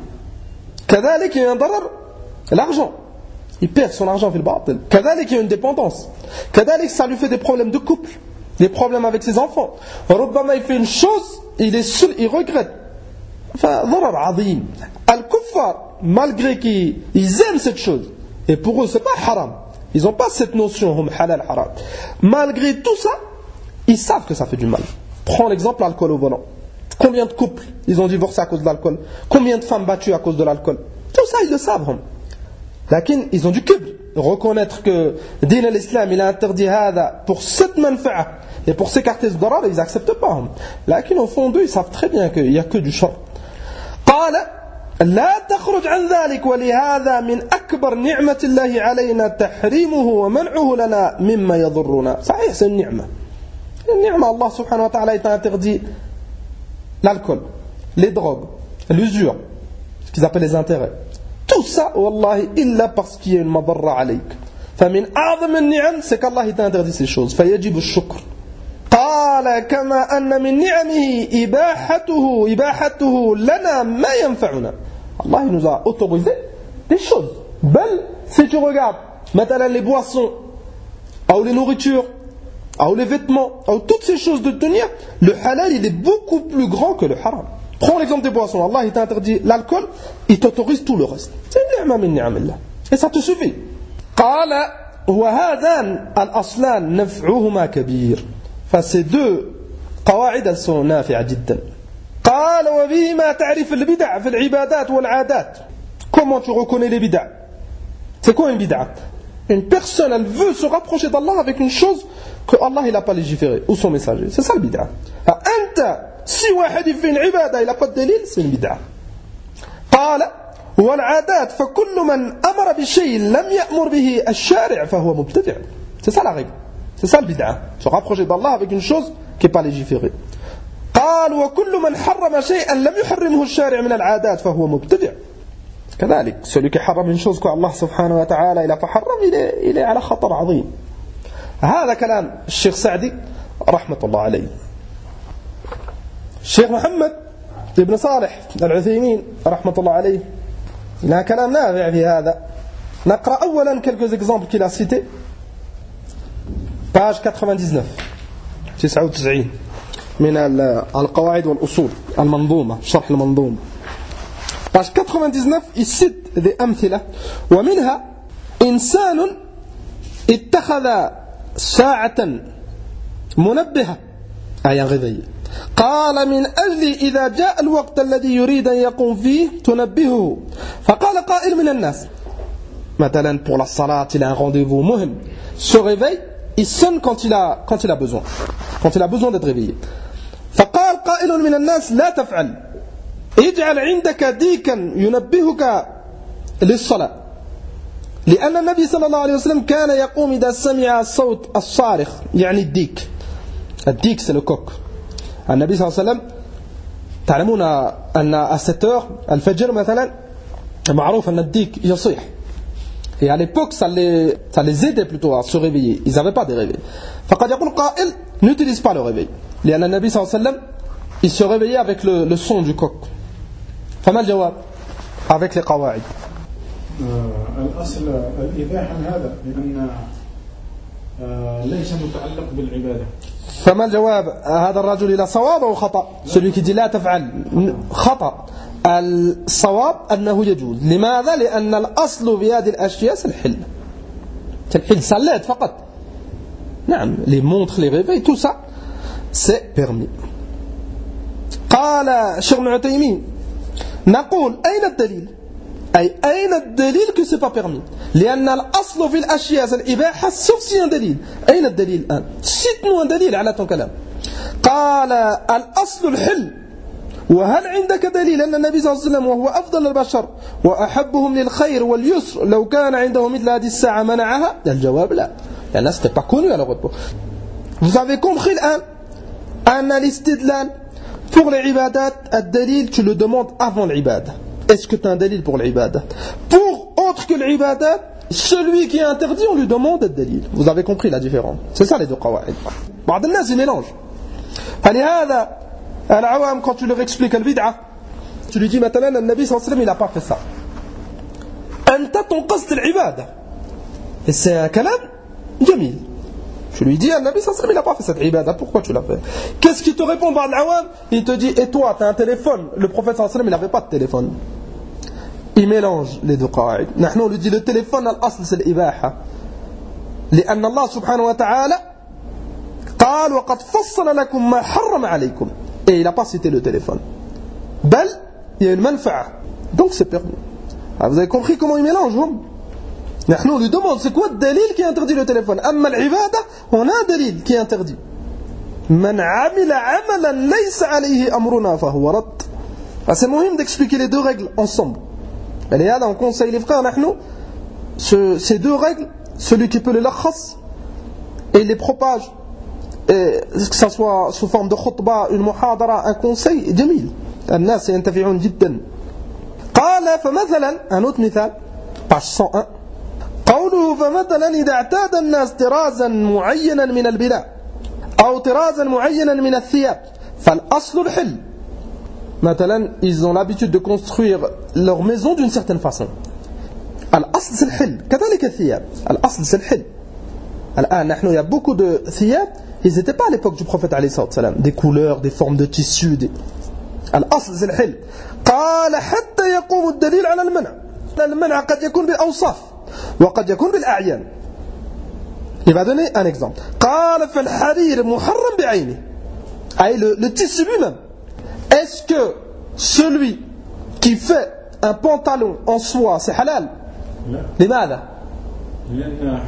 كذلك il y a un darar l'argent. Il perd son argent في الباطل. كذلك il y a une dépendance. كذلك ça lui fait des problèmes de couple, des problèmes avec ses enfants. ربما il fait une chose il est seul, il regrette. Enfin, ضرر عظيم. Al-Kuffar, malgré qu'ils aiment cette chose, et pour eux c'est pas haram, ils n'ont pas cette notion hum halal haram. Malgré tout ça, ils savent que ça fait du mal. Prends l'exemple l'alcool au volant. Combien de couples ils ont divorcé à cause de l'alcool? Combien de femmes battues à cause de l'alcool? Tout ça ils le savent. Lakin ils ont du kibr. Reconnaître que din al-Islam il a interdit hada pour cette manfa'a et pour s'écarter ce darar, ils n'acceptent pas. Lakin au fond d'eux ils savent très bien qu'il n'y a que du shar. قال لا تخرج عن ذلك ولهذا من أكبر نعمة الله علينا تحريمه ومنعه لنا مما يضرنا. صحيح c'est une ni'ma. Une ni'ma Allah subhanahu wa ta'ala a interdit l'alcool, les drogues, l'usure, ce qu'ils appellent les intérêts. Tout ça, wallahi, illa parce qu'il y a une madarra alayk. فمن أعظم النعم c'est qu'Allah t'a interdit ces choses. فيجب الشكر. قال كما أن من نعمه إباحته إباحته لنا ما ينفعنا. Allah il nous a autorisé des choses. Belle, si tu regardes, maintenant les boissons, ou les nourritures, ou les vêtements, ou toutes ces choses de tenir, le halal il est beaucoup plus grand que le haram. Prends l'exemple des boissons. Allah il t'a interdit l'alcool, il t'autorise tout le reste. C'est une ni'ma min ni'amillah. Et ça te suffit. قال وهذان الأصلان نفعهما كبير. Enfin ces deux قواعد elles sont نافعة جدا. قال وبهما تعرف البدع في العبادات والعادات. Comment tu reconnais les bid'a? C'est quoi une bid'a? Une personne, elle veut se rapprocher d'Allah avec une chose que Allah il n'a pas légiféré, ou son messager. C'est ça le bid'a. أنت si واحد fait une ibada, il n'a pas de dalil, c'est une bid'a. قال والعادات فكل من أمر بشيء لم يأمر به الشارع فهو مبتدع. C'est ça la règle. C'est ça le bid'a. Se rapprocher d'Allah avec une chose qui n'est pas légiférée. قال وكل من حرم شيئا لم يحرمه الشارع من العادات فهو مبتدع. كذلك celui qui حرم une chose qu'Allah سبحانه وتعالى il a pas حرم il est, il est على خطر عظيم. هذا كلام الشيخ سعدي رحمة الله عليه. الشيخ محمد بن صالح العثيمين رحمة الله عليه il a un كلام نافع في هذا. نقرأ أولا quelques exemples qu'il a cités. page quatre-vingt-dix-neuf تسعة وتسعين من القواعد والأصول المنظومة شرح المنظومة. page quatre-vingt-dix-neuf il cite des أمثلة ومنها إنسان اتخذ ساعة منبهة أي réveil قال من أجل إذا جاء الوقت الذي يريد أن يقوم فيه تنبهه فقال قائل من الناس مثلا pour la salat il a un rendez-vous مهم se réveille il sonne quand il a quand il a besoin quand il a besoin d'être réveillé فقال قائل من الناس لا تفعل اجعل عندك ديكا ينبهك للصلاة لأن النبي صلى الله عليه وسلم كان يقوم إذا سمع الصوت الصارخ يعني الديك الديك c'est le coq. النبي صلى الله عليه وسلم تعلمون أن à sept heures الفجر مثلا معروف أن الديك يصيح. Et à l'époque, ça les, ça les aidait plutôt à se réveiller. Ils n'avaient pas de réveil. فقد يقول قائل n'utilise pas le réveil. لأن النبي صلى الله عليه وسلم il se réveillait avec le, le son du coq. فما الجواب؟ avec les قواعد. الأصل الإباحة هذا لأن ليس متعلق بالعبادة. فما الجواب؟ هذا الرجل إلى صواب أو خطأ؟ celui qui dit لا تفعل خطأ. الصواب أنه يجوز. لماذا؟ لأن الأصل في هذه الأشياء الحل. الحل صلات فقط. نعم les montres, les réveils, tout ça c'est permis. قال الشيخ ابن عثيمين نقول أين الدليل؟ أي أين الدليل que c'est pas permis؟ لأن الأصل في الأشياء الإباحة sauf si un دليل. أين الدليل الآن؟ cite-nous un دليل على ton كلام. قال الأصل الحل وهل عندك دليل أن النبي صلى الله عليه وسلم وهو أفضل البشر وأحبهم للخير واليسر لو كان عنده مثل هذه الساعة منعها؟ الجواب لا. لأن c'était pas connu à leur époque. Vous avez compris الآن أن الاستدلال pour les ibadat, الدليل tu le demandes avant l'ibada. Est-ce que tu as un dalil pour l'ibada? Pour autre que l'ibada, celui qui est interdit, on lui demande le dalil. Vous avez compris la différence. C'est ça les deux qawaid. بعض الناس mélange. فلهذا العوام quand tu leur expliques البدعة, tu lui dis مثلا النبي صلى الله عليه وسلم il n'a pas fait ça. أنت تنقصد العبادة. Et c'est un كلام جميل. Tu lui dis, Nabi sallallahu alayhi wa sallam, il n'a pas fait cette ibada, pourquoi tu l'as fait? Qu'est-ce qu'il te répond par l'awam? Il te dit, et toi, tu as un téléphone? Le prophète sallallahu alayhi wa sallam, il n'avait pas de téléphone. Il mélange les deux qawaid. Nous, on lui dit, le téléphone, l'asl, c'est l'ibaha. لأن الله سبحانه وتعالى قال وقد فصل لكم ما حرم عليكم. Et il n'a pas cité le téléphone. بل, il y a une manfa'a. Donc c'est permis. Alors, vous avez compris comment il mélange, hein? نحن on lui demande c'est quoi le dalil qui interdit le téléphone. أما العبادة on a un dalil qui interdit. من عمل عملا ليس عليه أمرنا فهو رد. C'est مهم d'expliquer les deux règles ensemble. Et là on conseille les frères نحن ce, ces deux règles, celui qui peut les lakhas et les propage, et que ça soit sous forme de khutba, une muhadara, un conseil جميل. الناس ينتفعون جدا. قال فمثلا un autre مثال page cent un قوله فمثلا إذا اعتاد الناس طرازا معينا من البناء أو طرازا معينا من الثياب فالأصل الحل. مثلا ils ont l'habitude de construire leur maison d'une certaine façon. الأصل c'est الحل. كذلك الثياب الأصل c'est الحل. الآن نحن il y a beaucoup de ثياب ils n'étaient pas à l'époque du prophète عليه الصلاة والسلام, des couleurs, des formes de tissus, des... الأصل c'est الحل. قال حتى يقوم الدليل على المنع. المنع قد يكون بأوصاف وقد يكون بالأعيان. Il va donner un exemple. قال فالحرير محرم بعينه. أي le, le tissu lui-même. Est-ce que celui qui fait un pantalon en soie, c'est halal? لماذا؟ لأن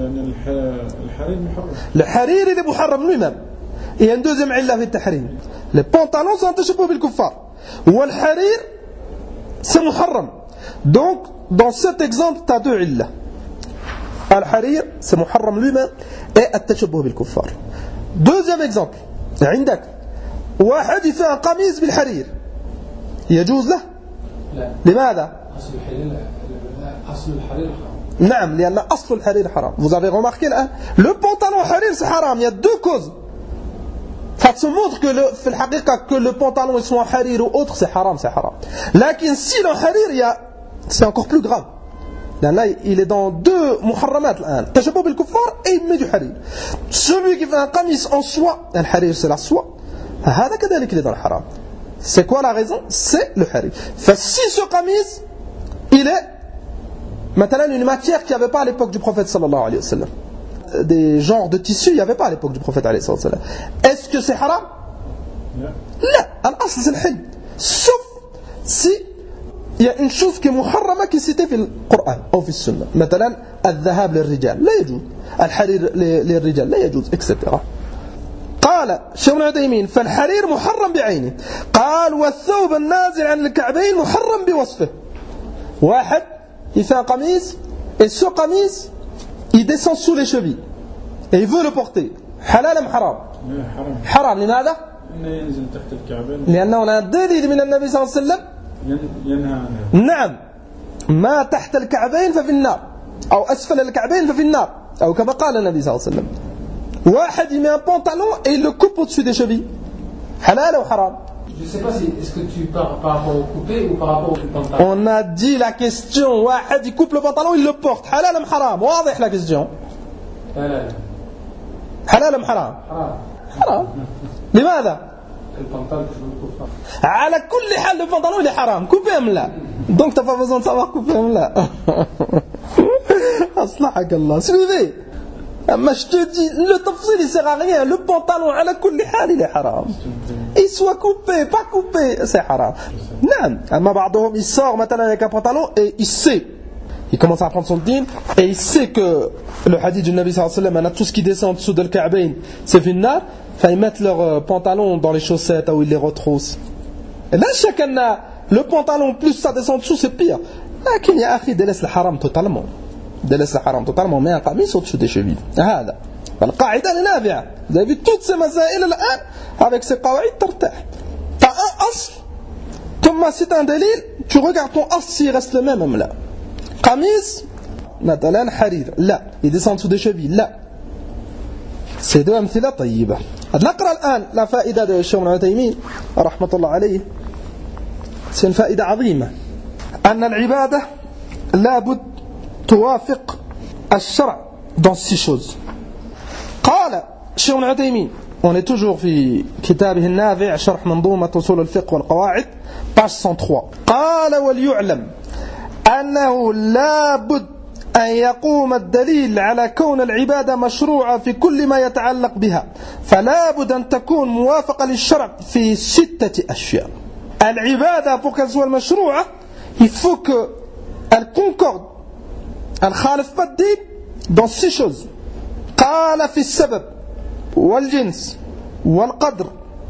الحرير محرم. الحرير اللي محرم lui-même. Il y a une deuxième عله في التحريم. Les pantalons sont تشبه بالكفار. والحرير c'est محرم. Donc dans cet exemple tu as deux عله. الحرير c'est محرم lui-même et التشبه بالكفار. Deuxième exemple. عندك واحد يفعل قميص بالحرير يجوز له؟ لا. لماذا؟ أصل الحرير أصل الحرير حرام. نعم لأن أصل الحرير حرام. Vous avez remarqué là, le pantalon harir c'est haram. Il y a deux causes. Ça te montre que le, في الحقيقة que le pantalon il soit harir ou autre c'est haram, c'est haram. لكن si le harir il y a, c'est encore plus grave. Là il est dans deux muharramat الآن. تشبه بالكفار et il met du harir. Celui qui fait un qamis en soie, le harir c'est la soie. هذا كذلك اللي dans le haram. C'est quoi la raison? C'est le harir. Si ce qamis il est maintenant une matière qu'il n'y avait pas à l'époque du prophète sallallahu alayhi wa sallam, des genres de tissus il n'y avait pas à l'époque du prophète alayhi wa sallam, est-ce que c'est haram? Non, l'asl c'est le hil, sauf si il y a une chose qui est muharrama qui est citée dans le Coran ou dans le Sunna. مثلا الذهب للرجال لا يجوز, الحرير للرجال لا يجوز, et cetera. قال شيخ ابن عثيمين فالحرير محرم بعينه. قال والثوب النازل عن الكعبين محرم بوصفه. واحد il fait un qamis et ce qamis il descend sous les chevilles et il veut le porter. halal ou haram? haram. لماذا؟ ينزل تحت الكعبين. لأنه هناك دليل من النبي صلى الله عليه وسلم ينهى عنه. نعم ما تحت الكعبين ففي النار أو أسفل الكعبين ففي النار أو كما قال النبي صلى الله عليه وسلم. واحد il met un pantalon et il le coupe au-dessus des chevilles. halal ou haram? Je ne sais pas si est-ce que tu parles par rapport au coupé ou par rapport au pantalon. On a dit la question. واحد il coupe le pantalon, il le porte. halal ou haram? واضح la question. halal. halal ou haram? حرام. حرام. لماذا؟ البنطلون je ne le coupe pas. على كل حال le pantalon il est haram. Coupé ou là? Donc t'as pas besoin de savoir couper ou là. أصلحك الله. Suivez. Mais je te dis, le tafsil il sert à rien. Le pantalon, à la kulli hal, il est haram. Il soit coupé, pas coupé, c'est haram. Non. Mais بعضهم il sort maintenant avec un pantalon et il sait. Il commence à prendre son dîn et il sait que le hadith du Nabi sallallahu alayhi wa sallam, tout ce qui descend en dessous de l'Ka'bayn, c'est finnar. Enfin, ils mettent leurs pantalons dans les chaussettes où ils les retroussent. Et là, chacun a le pantalon, plus ça descend en dessous, c'est pire. Là, qu'il y a akhi, délaisse le haram totalement. délaisse le haram totalement, mais un qamis au-dessus des chevilles. هذا. القاعدة نافعة. Vous avez vu toutes ces masaïl الآن avec ces qawaïd ترتاح. T'as un asl, ثم c'est un délil, tu regardes ton asl s'il reste le même même là. قميص مثلا حرير لا يدسون sous des chevilles لا. C'est deux أمثلة طيبة. نقرأ الآن لا فائدة الشيخ ابن عثيمين رحمة الله عليه. C'est une فائدة عظيمة. أن العبادة لابد توافق الشرع dans six choses. قال الشيخ ابن عثيمين, on est toujours في كتابه النافع شرح منظومة أصول الفقه والقواعد page cent trois. قال وليعلم أنه لابد أن يقوم الدليل على كون العبادة مشروعة في كل ما يتعلق بها, فلا بد أن تكون موافقة للشرع في ستة أشياء. العبادة pour qu'elle soit مشروعة, il faut qu'elle concorde, elle خالف pas الدين dans six choses. قال في السبب والجنس والقدر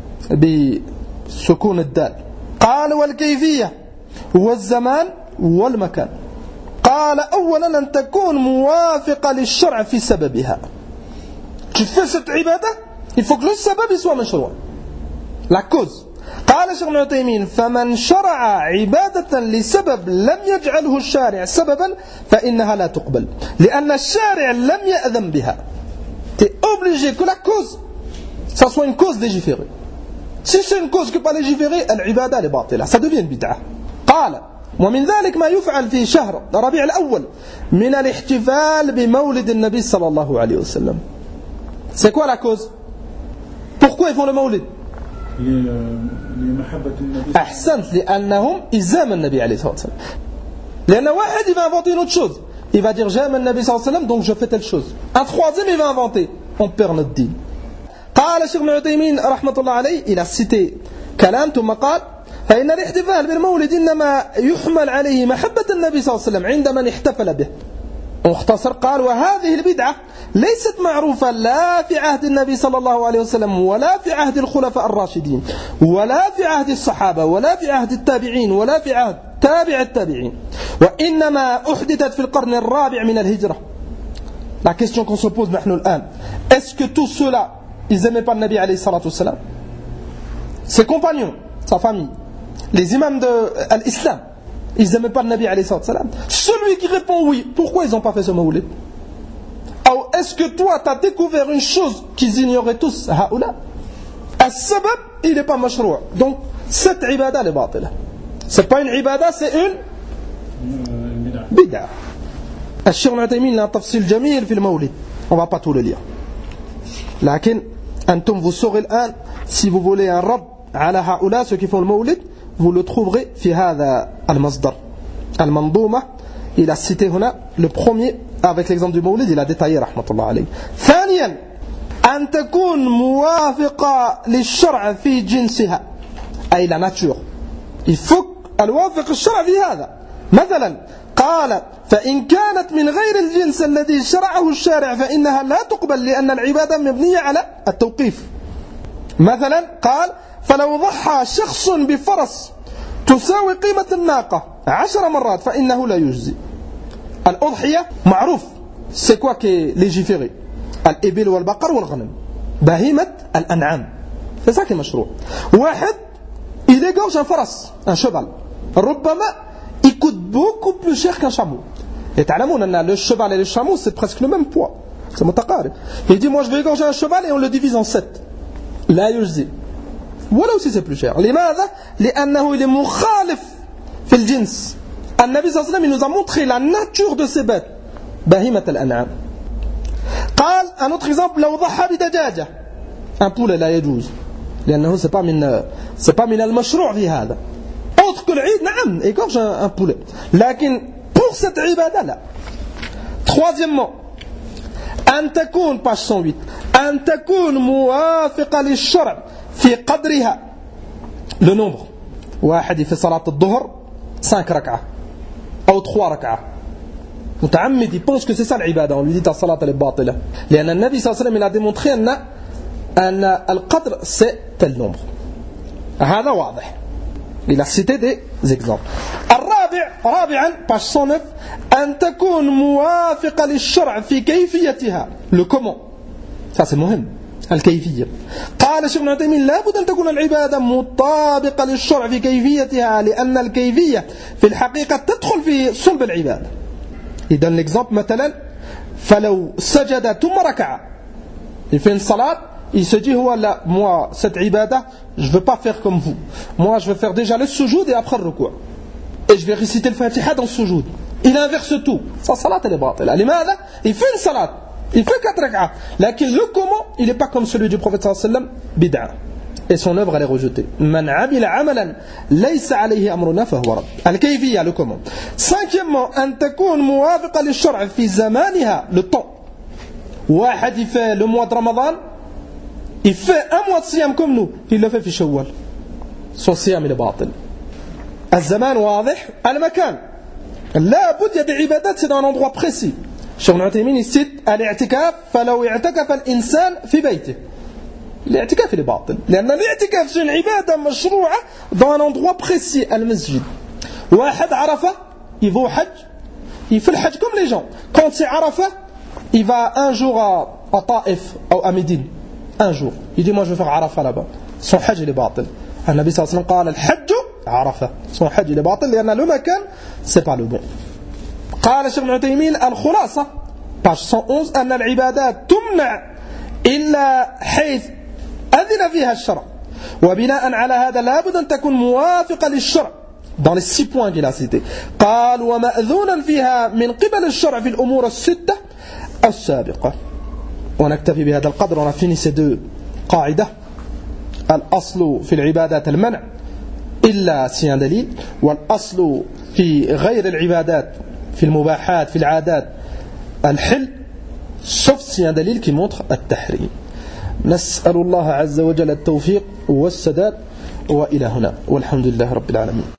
بسكون الدال, قال والكيفية والزمان والمكان. قال أولا أن تكون موافقة للشرع في سببها. Tu fais cette عبادة, il faut que le sabab soit مشروع, la cause. قال الشيخ ابن عثيمين فمن شرع عبادة لسبب لم يجعله الشارع سببا فإنها لا تقبل, لأن الشارع لم يأذن بها. Tu es obligé que la cause, ça soit une cause légiférée. Si c'est une cause qui n'est pas légiférée, العبادة est باطلة, ça devient une bid'ah. قال ومن ذلك ما يفعل في شهر ربيع الأول من الاحتفال بمولد النبي صلى الله عليه وسلم. C'est quoi la cause? Pourquoi ils font le مولد؟ لمحبة النبي. أحسنت, لأنهم إزام النبي عليه الصلاة والسلام. لأن واحد il va inventer une autre chose, il va dire j'aime النبي صلى الله عليه وسلم donc je fais telle chose. Un troisième il va inventer, on perd notre dîn. قال الشيخ ابن عثيمين رحمة الله عليه, il a cité كلام ثم قال فإن الاحتفال بالمولد إنما يحمل عليه محبة النبي صلى الله عليه وسلم عند من احتفل به. مختصر قال وهذه البدعة ليست معروفة لا في عهد النبي صلى الله عليه وسلم ولا في عهد الخلفاء الراشدين ولا في عهد الصحابة ولا في عهد التابعين ولا في عهد تابع التابعين وإنما أحدثت في القرن الرابع من الهجرة. La question qu'on se pose maintenant الآن, est-ce que tous ceux-là ils n'aimaient pas le Nabi alayhi salatu wassalam, ses compagnons, sa famille, les imams de l'islam, ils n'aimaient pas le Nabi alayhi salatu wassalam? Celui qui répond oui, pourquoi ils n'ont pas fait ce mawlid? Ou est-ce que toi tu as découvert une chose qu'ils ignoraient tous, haoula? As-sabab, il n'est pas mashrou'. Donc cette ibada est batila. C'est pas une ibada, c'est une bid'a. الشيخ ابن عثيمين له تفصيل جميل في المولد, on va pas tout le lire. لكن أنتم vous saurez الآن, si vous voulez un rab على هؤلاء ceux qui font le مولد, vous le trouverez في هذا المصدر المنظومة. Il a cité هنا le premier avec l'exemple du مولد, il a détaillé رحمة الله عليه. ثانيا أن تكون موافقة للشرع في جنسها, أي la nature. Il faut الوافق الشرع في هذا. مثلا قال فإن كانت من غير الجنس الذي شرعه الشارع فإنها لا تقبل لأن العبادة مبنية على التوقيف. مثلا قال فلو ضحى شخص بفرس تساوي قيمة الناقة عشر مرات فإنه لا يجزي. الأضحية معروف c'est quoi qui est légiféré, الإبل والبقر والغنم, بهيمة الأنعام, c'est ça qui est مشروع. واحد il égorge un faras, un cheval, ربما il coûte beaucoup plus cher qu'un chameau. Et تعلمون أن le cheval et le chameau c'est presque le même poids, c'est متقارب. Il dit moi je vais égorger un cheval et on le divise en sept, لا يجزي. Voilà aussi c'est plus cher. لماذا؟ لأنه il est مخالف في الجنس. النبي صلى الله عليه وسلم il nous a montré la nature de ces bêtes, بهيمة الأنعام. قال un autre exemple لو ضحى بدجاجة, un poulet لا يجوز لأنه c'est pas من c'est pas من المشروع في هذا. autre que l'Eid, نعم égorge un, un poulet, لكن pour cette ibada là. Troisièmement أن تكون page cent huit أن تكون موافقة للشرع في قدرها, le nombre. واحد في صلاة الظهر cinq ركعة أو trois ركعة, متعمد il pense que c'est ça l'ibada, on lui dit ta salat elle est batila لأن النبي صلى الله عليه وسلم il a démontré أن أن القدر c'est tel nombre. هذا واضح, il a cité des exemples. الرابع رابعا page cent neuf أن تكون موافقة للشرع في كيفيتها, le comment, ça c'est مهم, الكيفية. قال الشيخ ابن عثيمين لا بد أن تكون العبادة مطابقة للشرع في كيفيتها لأن الكيفية في الحقيقة تدخل في صلب العبادة. il donne l'exemple مثلا فلو سجد ثم ركع, il fait une salat, il se dit oh là, moi cette ibada je ne veux pas faire comme vous, moi je veux faire déjà le sujoud et après le ruku' et je vais réciter le fatiha dans le sujoud, il inverse tout, sa salat elle est batila. لماذا؟ il fait une salat, il fait quatre rak'ah, mais le comment il n'est pas comme celui du prophète sallallahu alayhi wa sallam, bid'a, et son œuvre elle est rejetée. man amila amalan laysa alayhi amruna fahuwa rad. al-kayfiyya, le comment. Cinquièmement an takun muwafiqa lish-shar' fi zamaniha, le temps. واحد il fait le mois de Ramadan, il fait un mois de siyam comme nous, il le fait في شوال, son siyam il est باطل. الزمان واضح, المكان لا بد, il y a des ibadats c'est dans un endroit précis. Cheikh Ibn Uthaymin il cite الاعتكاف فلو اعتكف الإنسان في بيته, الاعتكاف il est باطل لأن الاعتكاف c'est une ibada مشروعة dans un endroit précis, المسجد. واحد عرفة il va au hajj, il fait le hajj comme les gens, quand c'est Arafah il va un jour à, à Taif ou à Médine, un jour il dit moi je vais faire Arafah là-bas, son hajj il est باطل. النبي صلى الله عليه وسلم قال الحج عرفة, son hajj il est باطل لأن le مكان c'est pas le bon. قال الشيخ ابن عثيمين الخلاصة page cent onze أن العبادات تمنع إلا حيث أذن فيها الشرع, وبناء على هذا لا بد أن تكون موافقة للشرع dans les six points qu'il a cités. قال ومأذونا فيها من قبل الشرع في الأمور الستة السابقة. ونكتفي بهذا القدر, on a fini ces deux قاعدة. الأصل في العبادات المنع إلا سيان دليل, والأصل في غير العبادات في المباحات في العادات الحل sauf سيان دليل qui montre التحريم. نسأل الله عز وجل التوفيق والسداد, وإلى هنا والحمد لله رب العالمين.